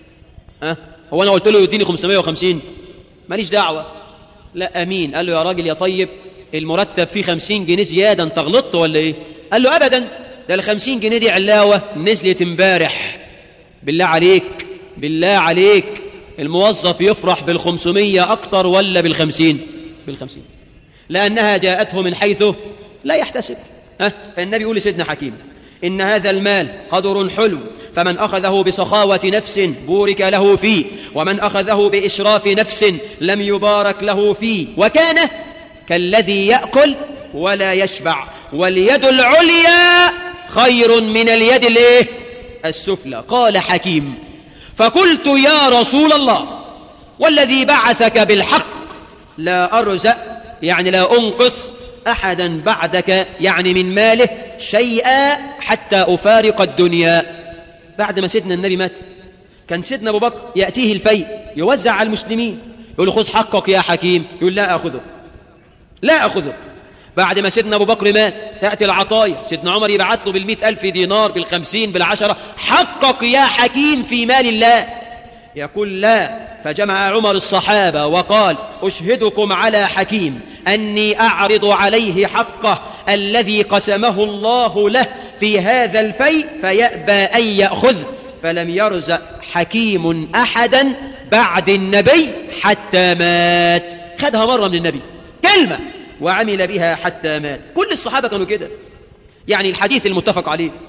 هو انا قلت له يديني 550 ماليش دعوه. لا، امين. قال له يا راجل يا طيب، المرتب فيه 50 جنيه زياده، انت غلطت ولا ايه؟ قال له ابدا، ده ال 50 جنيه دي علاوه نزلت امبارح. بالله عليك، بالله عليك، الموظف يفرح بال500 اكتر ولا بال50؟ بال50، لانها جاءته من حيث لا يحتسب. النبي يقول لسيدنا حكيم: إن هذا المال قدر حلو، فمن أخذه بسخاوة نفس بورك له فيه، ومن أخذه بإشراف نفس لم يبارك له فيه، وكان كالذي يأكل ولا يشبع، واليد العليا خير من اليد السفلى. قال حكيم: فقلت يا رسول الله، والذي بعثك بالحق لا أرزق، يعني لا أنقص أحدا بعدك، يعني من ماله شيئا حتى أفارق الدنيا. بعد ما سيدنا النبي مات، كان سيدنا أبو بكر يأتيه الفيء يوزع على المسلمين، يقول له خذ حقك يا حكيم، يقول لا أخذه، لا أخذه. بعد ما سيدنا أبو بكر مات، تأتي العطايا، سيدنا عمر يبعث له بال100,000 دينار، بال50، بال10، حقك يا حكيم في مال الله، يقول لا. فجمع عمر الصحابة وقال: أشهدكم على حكيم أني أعرض عليه حقه الذي قسمه الله له في هذا الفيء فيأبى أن يأخذ. فلم يرزق حكيم أحدا بعد النبي حتى مات. خدها مرة من النبي كلمة وعمل بها حتى مات. كل الصحابة كانوا كده. يعني الحديث المتفق عليه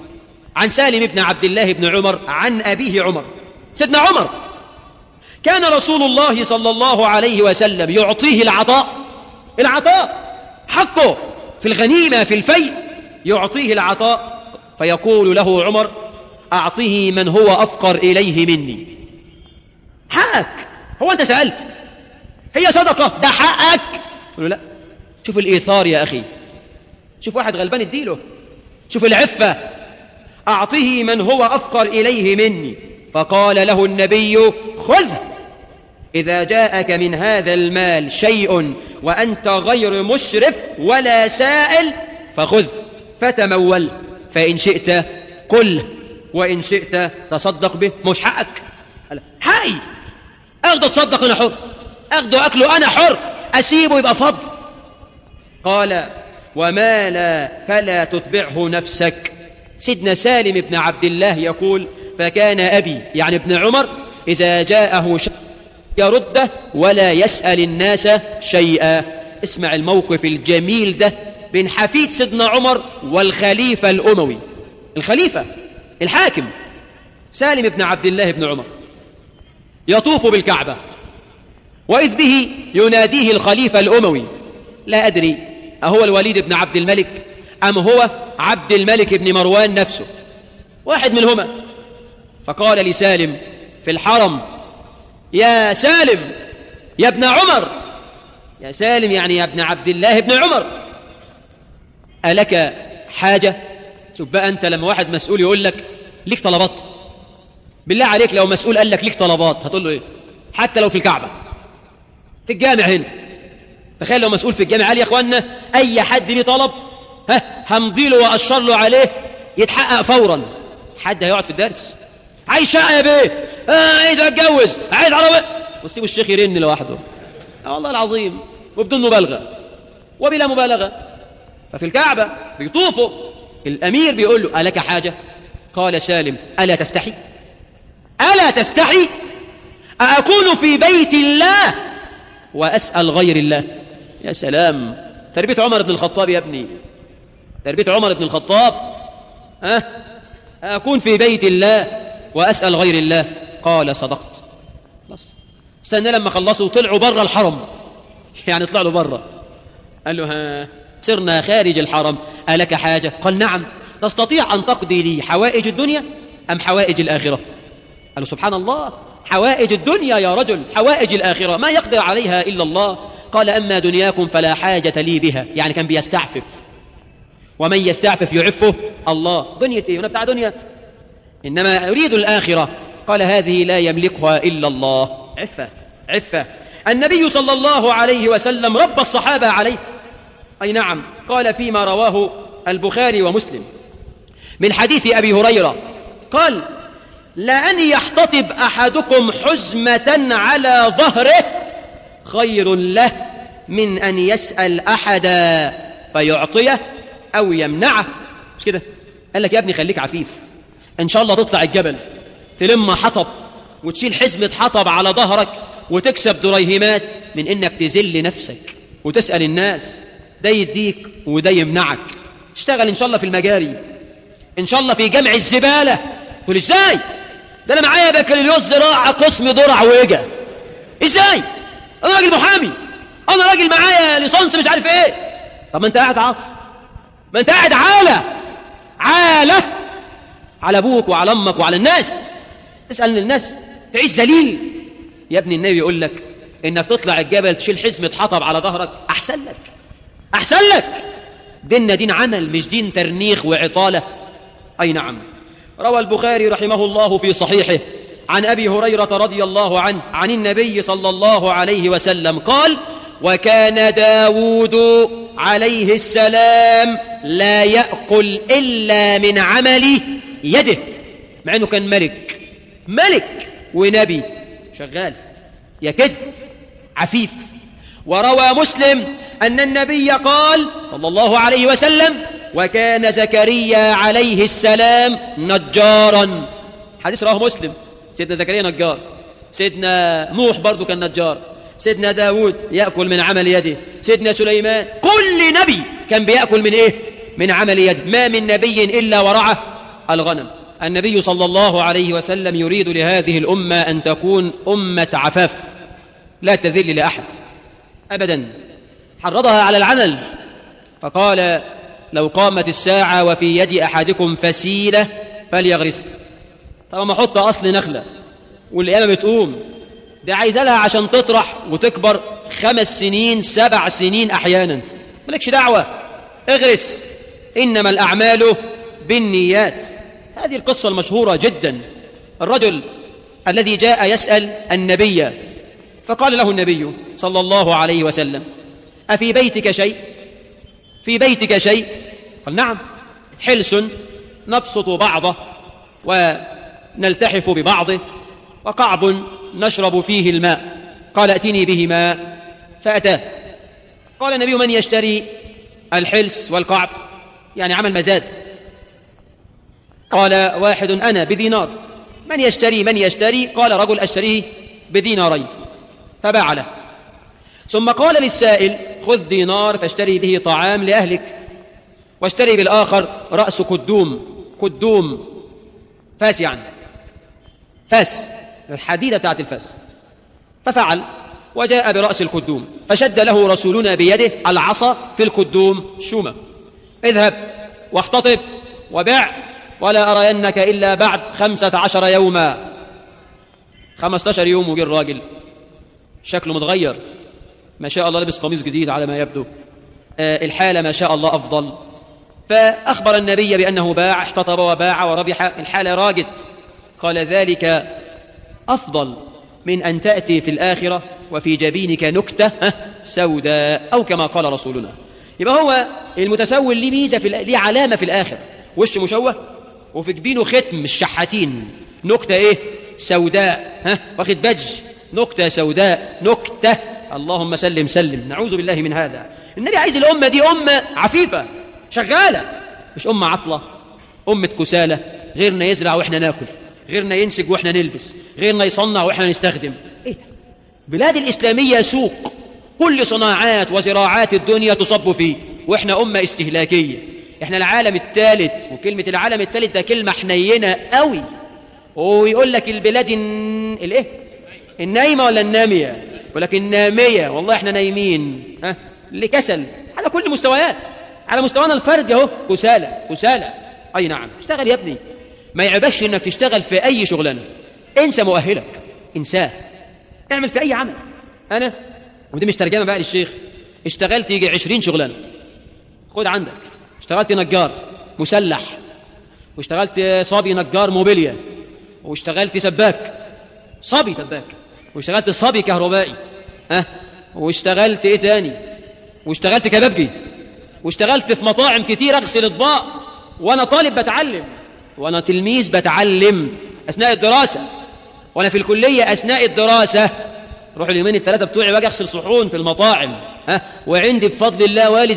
عن سالم بن عبد الله بن عمر عن أبيه عمر. سيدنا عمر كان رسول الله صلى الله عليه وسلم يعطيه العطاء حقه في الغنيمة في الفيء، يعطيه العطاء، فيقول له عمر: أعطه من هو أفقر إليه مني. حقك، هو أنت سألت؟ هي صدقة، ده حقك. يقول له: لا. شوف الإيثار يا أخي، شوف واحد غلبان اديله، شوف العفة. أعطه من هو أفقر إليه مني. فقال له النبي: خذ، إذا جاءك من هذا المال شيء وأنت غير مشرف ولا سائل فخذ، فتمول، فإن شئت قل وإن شئت تصدق به. مش حقك؟ حقي، أخده تصدق أنا حر، أخده أكله أنا حر، أسيبه يبقى فضل. قال: وما لا فلا تتبعه نفسك. سيدنا سالم بن عبد الله يقول: فكان أبي يعني ابن عمر إذا جاءه شيء يرده ولا يسأل الناس شيئا. اسمع الموقف الجميل ده بين حفيد سيدنا عمر والخليفة الأموي، الخليفة الحاكم سالم بن عبد الله بن عمر، يطوف بالكعبة، وإذ به يناديه الخليفة الأموي، لا أدري أهو الوليد بن عبد الملك أم هو عبد الملك بن مروان نفسه، واحد منهما. فقال لسالم في الحرم: يا سالم يا ابن عمر، يا سالم يعني يا ابن عبد الله بن عمر، ألك حاجة؟ شوف بقى أنت لما واحد مسؤول يقول لك ليك طلبات، بالله عليك لو مسؤول قال لك ليك طلبات هتقول له إيه؟ حتى لو في الكعبة، في الجامع هنا، تخيل لو مسؤول في الجامع قال: يا أخوانا أي حد ليه طلب همضي له وأشر له عليه يتحقق فورا. حد هيقعد في الدرس عايز شقة يا بيه، عايز أتجوز، عايز عربية، وتسيب الشيخ يرن لوحده؟ والله العظيم، وبدون مبالغة وبلا مبالغة. ففي الكعبة بيطوفوا، الأمير بيقول له: ألك حاجة؟ قال سالم: ألا تستحي؟ ألا تستحي أكون في بيت الله وأسأل غير الله؟ يا سلام، تربية عمر بن الخطاب يا ابني، تربية عمر بن الخطاب. أكون في بيت الله وأسأل غير الله؟ قال: صدقت. بس استنى لما خلصوا وطلعوا برا الحرم، يعني طلعوا برا، قال له: سرنا خارج الحرم، ألك حاجة؟ قال: نعم. تستطيع أن تقضي لي حوائج الدنيا أم حوائج الآخرة؟ قالوا: سبحان الله، حوائج الدنيا يا رجل، حوائج الآخرة ما يقدر عليها إلا الله. قال: أما دنياكم فلا حاجة لي بها. يعني كان بيستعفف، ومن يستعفف يعفه الله. دنيا إيه؟ أنا بتاع دنيا، إنما أريد الآخرة. قال: هذه لا يملكها إلا الله. عفة. النبي صلى الله عليه وسلم رب الصحابة عليه، أي نعم. قال فيما رواه البخاري ومسلم من حديث أبي هريرة قال: لأن يحتطب أحدكم حزمة على ظهره خير له من أن يسأل أحدا فيعطيه أو يمنعه. مش كده؟ قال لك: يا ابني خليك عفيف، إن شاء الله تطلع الجبل تلم حطب وتشيل حزمة حطب على ظهرك وتكسب دريهمات من إنك تذل نفسك وتسأل الناس، ده يديك وده يمنعك. اشتغل إن شاء الله في المجاري، إن شاء الله في جمع الزبالة. تقول: إزاي؟ ده أنا معايا بكالوريوس زراعة قسم درع وإجا. إزاي؟ أنا راجل محامي، أنا راجل معايا ليسانس مش عارف إيه. طب ما أنت قاعد عاطل، ما أنت قاعد عالة على أبوك وعلى أمك وعلى الناس، تسأل الناس، تعيش ذليل. يا ابني النبي يقول لك إنك تطلع الجبل تشيل حزمة حطب على ظهرك أحسن لك. ديننا دين عمل، مش دين ترنيخ وعطالة. أي نعم. روى البخاري رحمه الله في صحيحه عن أبي هريرة رضي الله عنه عن النبي صلى الله عليه وسلم قال: وكان داود عليه السلام لا يأكل إلا من عمل يده، مع أنه كان ملك ونبي شغال يكد عفيف. وروى مسلم أن النبي قال صلى الله عليه وسلم: وكان زكريا عليه السلام نجارا. حديث رواه مسلم. سيدنا زكريا نجار، سيدنا نوح برضو كان نجار، سيدنا داود يأكل من عمل يده، سيدنا سليمان، كل نبي كان بيأكل من إيه؟ من عمل يده. ما من نبي إلا ورعى الغنم. النبي صلى الله عليه وسلم يريد لهذه الأمة أن تكون أمة عفاف لا تذل لأحد أبدا، حرضها على العمل فقال لو قامت الساعة وفي يد أحدكم فسيلة فليغرسها. طب ما احط أصل نخلة والقيامة بتقوم، ده عايزة لها عشان تطرح وتكبر 5 سنين 7 سنين أحيانا، مالكش دعوة، اغرس، إنما الأعمال بالنيات. هذه القصة المشهورة جدا. الرجل الذي جاء يسأل النبي فقال له النبي صلى الله عليه وسلم أفي بيتك شيء؟ في بيتك شيء؟ قال نعم، حلس نبسط بعضه ونلتحف ببعضه وقعب نشرب فيه الماء. قال ائتني به ماء فأتاه. قال النبي من يشتري الحلس والقعب؟ يعني عمل مزاد. قال واحد أنا بدينار. من يشتري؟ قال رجل أشتريه بدينارين، فباع له. ثم قال للسائل خذ دينار فاشتري به طعام لأهلك، واشتري بالآخر رأس كدوم فاس، يعني فاس الحديدة بتاعت الفاس. ففعل وجاء برأس الكدوم، فشد له رسولنا بيده العصا في الكدوم شومة، اذهب واختطب وبع ولا أرينك إلا بعد 15 يوما. 15 يوم وجي الراجل شكله متغير ما شاء الله، لبس قميص جديد على ما يبدو، الحالة ما شاء الله أفضل. فأخبر النبي بأنه باع، احتطب وباع وربح، الحالة راجت. قال ذلك أفضل من أن تأتي في الآخرة وفي جبينك نكتة سوداء، أو كما قال رسولنا. يبقى هو المتسول ليه ميزة، ليه علامة في الآخر، وش مشوه وفي جبينه ختم الشحاتين، نكتة إيه؟ سوداء، واخد بج، نكتة سوداء، نكتة. اللهم سلم سلم، نعوذ بالله من هذا. النبي عايز الأمة دي أمة عفيفة شغالة، مش أمة عطلة، أمة كسالة، غيرنا يزرع وإحنا ناكل، غيرنا ينسج وإحنا نلبس، غيرنا يصنع وإحنا نستخدم. إيه ده؟ بلاد الإسلامية سوق، كل صناعات وزراعات الدنيا تصب فيه، وإحنا أمة استهلاكية. إحنا العالم الثالث، وكلمة العالم الثالث ده كلمة حنينة قوي. ويقول لك البلاد الإيه؟ النايمة ولا النامية؟ يقول لك النامية، والله إحنا نايمين، اللي كسل على كل مستويات، على مستوانا الفردي اهو كسالة. أي نعم، اشتغل يا ابني، ما يعبكش إنك تشتغل في أي شغلانة، انسى مؤهلك، انساه، اعمل في أي عمل. أنا ودي مش ترجمة بقى للشيخ، اشتغلت يجي 20 شغلانة، خد عندك، اشتغلت نجار مسلح، واشتغلت صبي نجار موبيليا، واشتغلت سباك، واشتغلت صبي كهربائي، واشتغلت ايه تاني، واشتغلت كبابجي، واشتغلت في مطاعم كتير اغسل اطباق، وانا طالب بتعلم، وانا تلميذ بتعلم اثناء الدراسة، وانا في الكلية اثناء الدراسة، روح اليومين الثلاثة بتوعي واجي اغسل صحون في المطاعم، وعندي بفضل الله والد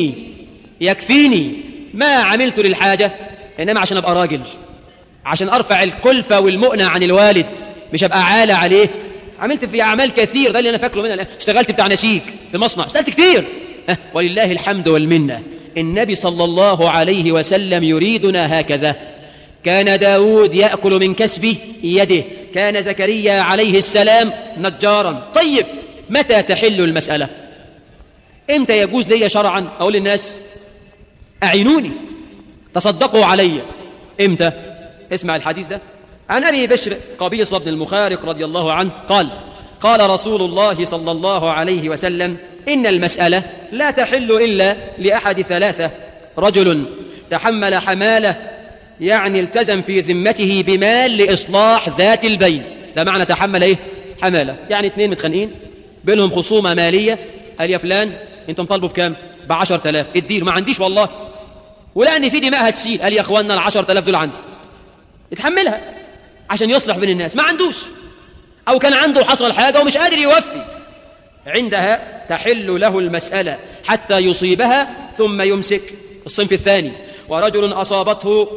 يكفيني ما عملت للحاجة، انما عشان ابقى راجل، عشان ارفع الكلفة والمؤنة عن الوالد، مش ابقى عالة عليه. عملت في اعمال كثير، ده اللي انا فاكره منها الان. اشتغلت بتاع نسيج في مصنع، اشتغلت كتير، ولله الحمد والمنة. النبي صلى الله عليه وسلم يريدنا هكذا. كان داود يأكل من كسب يده، كان زكريا عليه السلام نجارا. طيب متى تحل المسألة؟ امتى يجوز لي شرعا أقول للناس أعينوني تصدقوا علي؟ امتى؟ اسمع الحديث ده عن أبي بشر قبيصة بن المخارق رضي الله عنه قال رسول الله صلى الله عليه وسلم إن المسألة لا تحل إلا لأحد 3: رجل تحمل حمالة، يعني التزم في ذمته بمال لإصلاح ذات البين. ده معنى تحمل إيه؟ حمالة، يعني 2 متخانقين بينهم خصومة مالية، قال يا فلان انت مطالبه بكام؟ ب10,000، اديله. ما عنديش والله، ولأن في دماء هتسيل، قال يا اخوانا ال10,000 دول عندي، يتحملها عشان يصلح بين الناس. ما عندوش، أو كان عنده حصل حاجة ومش قادر يوفي، عندها تحل له المسألة حتى يصيبها ثم يمسك. الصنف الثاني: ورجل أصابته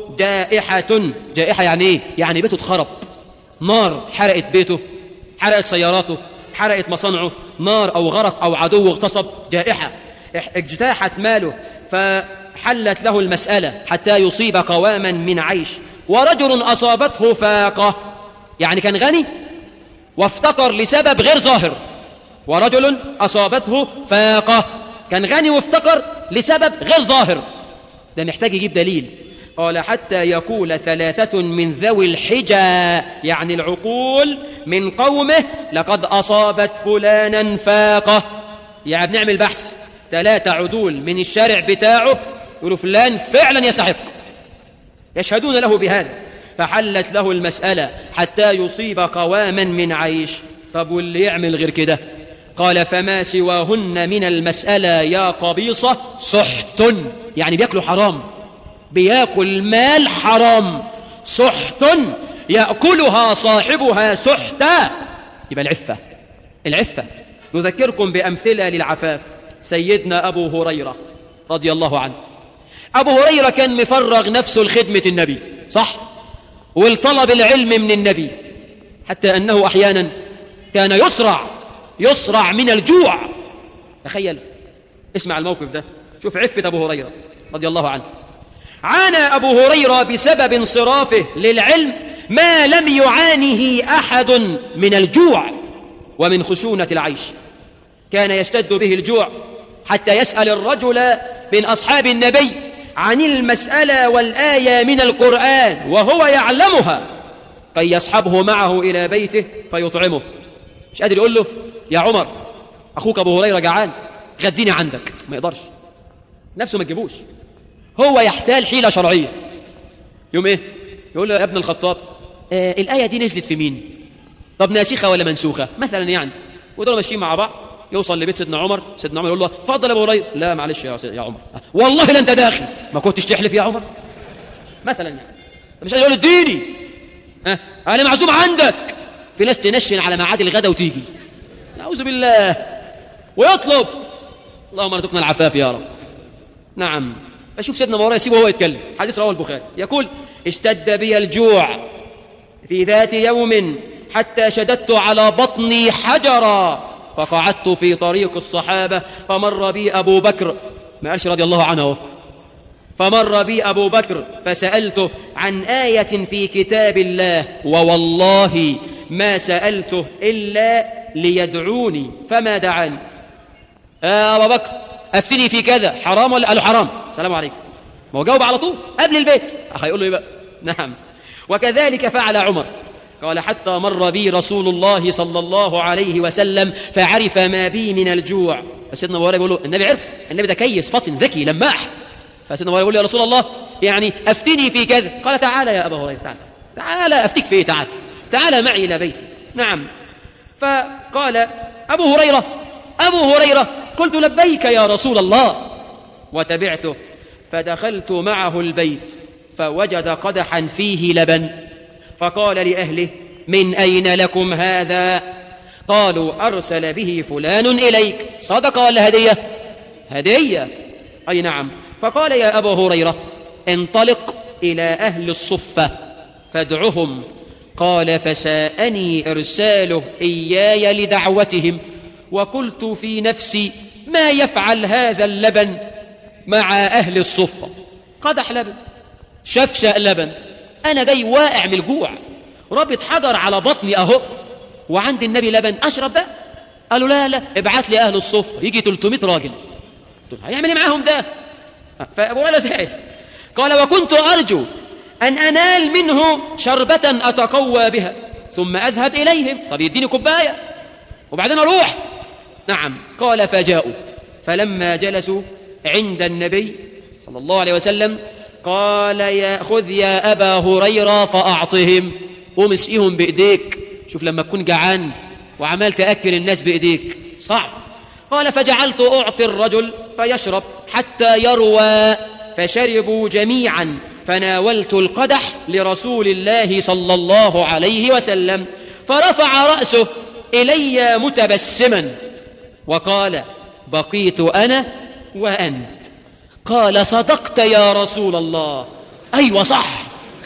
جائحة يعني إيه؟ يعني بيته اتخرب، نار حرقت بيته، حرقت سياراته، حرقت مصانعه، نار أو غرق أو عدو اغتصب، جائحة اجتاحت ماله، فحلت له المسألة حتى يصيب قواما من عيش. ورجل أصابته فاقة، يعني كان غني وافتقر لسبب غير ظاهر. ورجل أصابته فاقة، كان غني وافتقر لسبب غير ظاهر، ده محتاج يجيب دليل. قال حتى يقول 3 من ذوي الحجى، يعني العقول من قومه، لقد أصابت فلانا فاقة. يعني بنعمل بحث، 3 عدول من الشارع بتاعه يقولوا فلان فعلا يستحق، يشهدون له بهذا. فحلت له المسألة حتى يصيب قواما من عيش. طب واللي يعمل غير كده؟ قال فما سواهن من المسألة يا قبيصة سحت، يعني بيأكلوا حرام، بيأكل مال حرام، سحت يأكلها صاحبها سحتا. يبقى العفة. نذكركم بأمثلة للعفاف. سيدنا أبو هريرة رضي الله عنه، أبو هريرة كان مفرغ نفسه لخدمة النبي، صح؟ والطلب العلم من النبي، حتى أنه أحيانا كان يصرع من الجوع. تخيل، اسمع الموقف ده، شوف عفة أبو هريرة رضي الله عنه. عانى أبو هريرة بسبب انصرافه للعلم ما لم يعانه أحد من الجوع ومن خشونة العيش. كان يشتد به الجوع حتى يسأل الرجل من أصحاب النبي عن المسألة والآية من القرآن وهو يعلمها، كي يصحبه معه إلى بيته فيطعمه. مش قادر يقول له يا عمر أخوك أبو هريرة جعان، غديني عندك، ما يقدرش، نفسه ما تجيبوش، هو يحتال حيلة شرعية. يوم إيه؟ يقول له يا ابن الخطاب الآية دي نزلت في مين؟ طب ناسخة ولا منسوخة مثلا يعني؟ ودول ماشيين مع بعض، يوصل لبيت سيدنا عمر يقول له اتفضل يا ابو هريره. لا معلش يا عمر، والله لا انت داخل، ما كنتش تحلف يا عمر مثلا يعني. مش يقول اديني انا معزوم عندك. في ناس تنشن على ميعاد الغدا وتيجي، نعوذ بالله، ويطلب. اللهم ارزقنا العفاف يا رب. نعم. اشوف سيدنا ابو هريره يسيبه هو يتكلم. حديث رواه البخاري، يقول اشتد بي الجوع في ذات يوم حتى شددت على بطني حجرا، فقعدت في طريق الصحابة فمر بي أبو بكر، ما قالش رضي الله عنه، فمر بي أبو بكر فسألته عن آية في كتاب الله، ووالله ما سألته إلا ليدعوني فما دعاني. أبو بكر أفتني في كذا، حرام ولا؟ قالوا حرام. السلام عليكم. ما هو جاوب على طول قبل البيت، هيقول له إيه بقى؟ نعم. وكذلك فعل عمر. قال حتى مر بي رسول الله صلى الله عليه وسلم فعرف ما بي من الجوع. فسيدنا أبو هريرة يقول له النبي عرف، النبي ده كيس فطن ذكي لماح. فسيدنا أبو هريرة يقول له يا رسول الله يعني أفتني في كذا. قال تعالى يا أبا هريرة، تعالى أفتيك في إيه، تعالى معي إلى بيتي. نعم. فقال أبو هريرة قلت لبيك يا رسول الله، وتبعته. فدخلت معه البيت فوجد قدحا فيه لبن، فقال لأهله من أين لكم هذا؟ قالوا أرسل به فلان إليك. صدقة ولا هدية؟ هدية. أي نعم. فقال يا أبا هريرة انطلق إلى أهل الصفة فادعهم. قال فساءني إرساله إياي لدعوتهم، وقلت في نفسي ما يفعل هذا اللبن مع أهل الصفة؟ قدح لبن، شفشأ لبن، أنا جاي واقع من الجوع، رابط حجر على بطني أهو، وعند النبي لبن، أشرب بقى. قالوا لا ابعت لي أهل الصفة، يجي 300 راجل. هيعمل ايه معاهم ده؟ فأبو هريرة زعل. قال وكنت أرجو أن أنال منه شربة أتقوى بها ثم أذهب إليهم. طب يديني كوباية وبعدين أروح. نعم. قال فجاءوا، فلما جلسوا عند النبي صلى الله عليه وسلم قال خذ يا أبا هريرة فأعطهم، ومسئهم بإيديك. شوف لما تكون جعان وعمال تأكل الناس بإيديك صعب. قال فجعلت أعطي الرجل فيشرب حتى يروى، فشربوا جميعا. فناولت القدح لرسول الله صلى الله عليه وسلم، فرفع رأسه إلي متبسما وقال بقيت أنا وأنت. قال صدقت يا رسول الله. أيوة صح.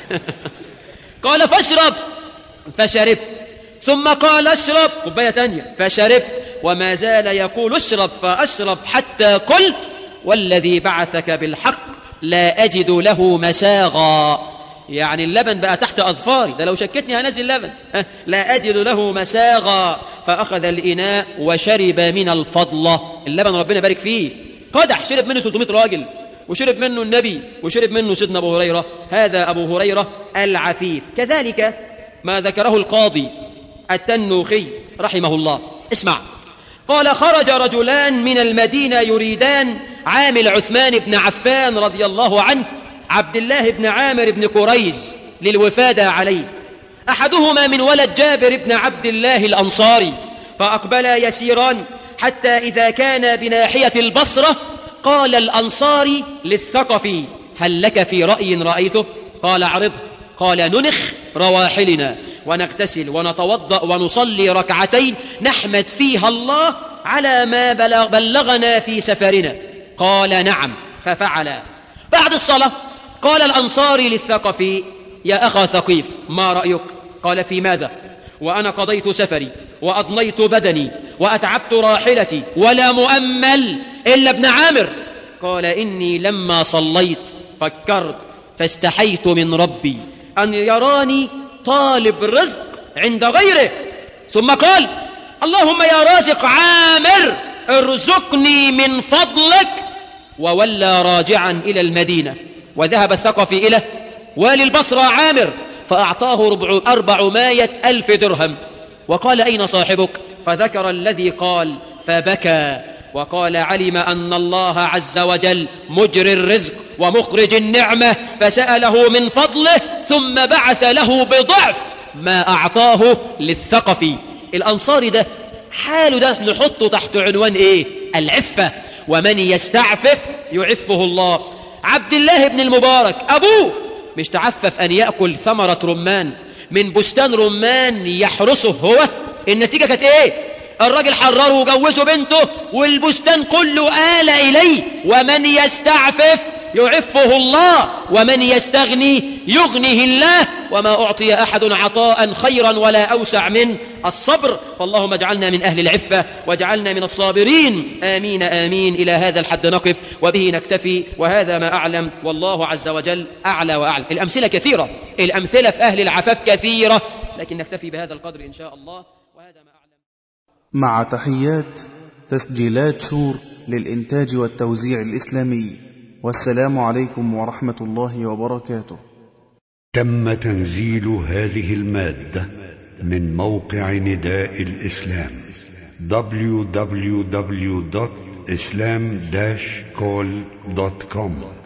قال فاشرب، فشربت. ثم قال اشرب، كوباية تانية، فشربت. وما زال يقول اشرب فأشرب حتى قلت والذي بعثك بالحق لا أجد له مساغا، يعني اللبن بقى تحت أظفاري، ده لو شكتني هنزل لبن. لا أجد له مساغا، فأخذ الإناء وشرب من الفضلة. اللبن ربنا بارك فيه، قدح شرب منه 300 راجل، وشرب منه النبي، وشرب منه سيدنا أبو هريرة. هذا أبو هريرة العفيف. كذلك ما ذكره القاضي التنوخي رحمه الله. اسمع، قال: خرج رجلان من المدينة يريدان عامل عثمان بن عفان رضي الله عنه عبد الله بن عامر بن قريز للوفادة عليه. أحدهما من ولد جابر بن عبد الله الأنصاري، فأقبلا يسيران حتى إذا كان بناحية البصرة قال الأنصاري للثقفي: هل لك في رأي رأيته؟ قال: اعرضه. قال: ننخ رواحلنا ونغتسل ونتوضأ ونصلي ركعتين نحمد فيها الله على ما بلغنا في سفرنا. قال: نعم. ففعلا. بعد الصلاة قال الأنصاري للثقفي: يا أخا ثقيف، ما رأيك؟ قال: في ماذا؟ وأنا قضيت سفري وأضنيت بدني وأتعبت راحلتي ولا مؤمل إلا ابن عامر. قال: إني لما صليت فكرت فاستحيت من ربي أن يراني طالب رزق عند غيره، ثم قال: اللهم يا رازق عامر ارزقني من فضلك. وولى راجعا إلى المدينة. وذهب الثقفي إلى والي البصرة عامر فأعطاه 400,000 درهم، وقال: أين صاحبك؟ فذكر الذي قال، فبكى وقال: علم أن الله عز وجل مجري الرزق ومخرج النعمة، فسأله من فضله ثم بعث له بضعف ما أعطاه للثقفي. الأنصاري ده حاله ده نحطه تحت عنوان إيه؟ العفة. ومن يستعفف يعفه الله. عبد الله بن المبارك أبوه مش تعفف أن يأكل ثمرة رمان من بستان رمان يحرسه هو. النتيجة كانت إيه؟ الراجل حرره وجوزه بنته والبستان كله آل إليه. ومن يستعفف يعفه الله، ومن يستغني يغنيه الله، وما أعطي أحد عطاء خيرا ولا أوسع من الصبر. فاللهم اجعلنا من أهل العفة واجعلنا من الصابرين، آمين آمين. إلى هذا الحد نقف وبه نكتفي، وهذا ما أعلم، والله عز وجل أعلى وأعلم. الأمثلة كثيرة، الأمثلة في أهل العفاف كثيرة، لكن نكتفي بهذا القدر إن شاء الله، وهذا ما أعلم. مع تحيات تسجيلات شور للإنتاج والتوزيع الإسلامي. والسلام عليكم ورحمة الله وبركاته. تم تنزيل هذه المادة من موقع نداء الإسلام www.islam-call.com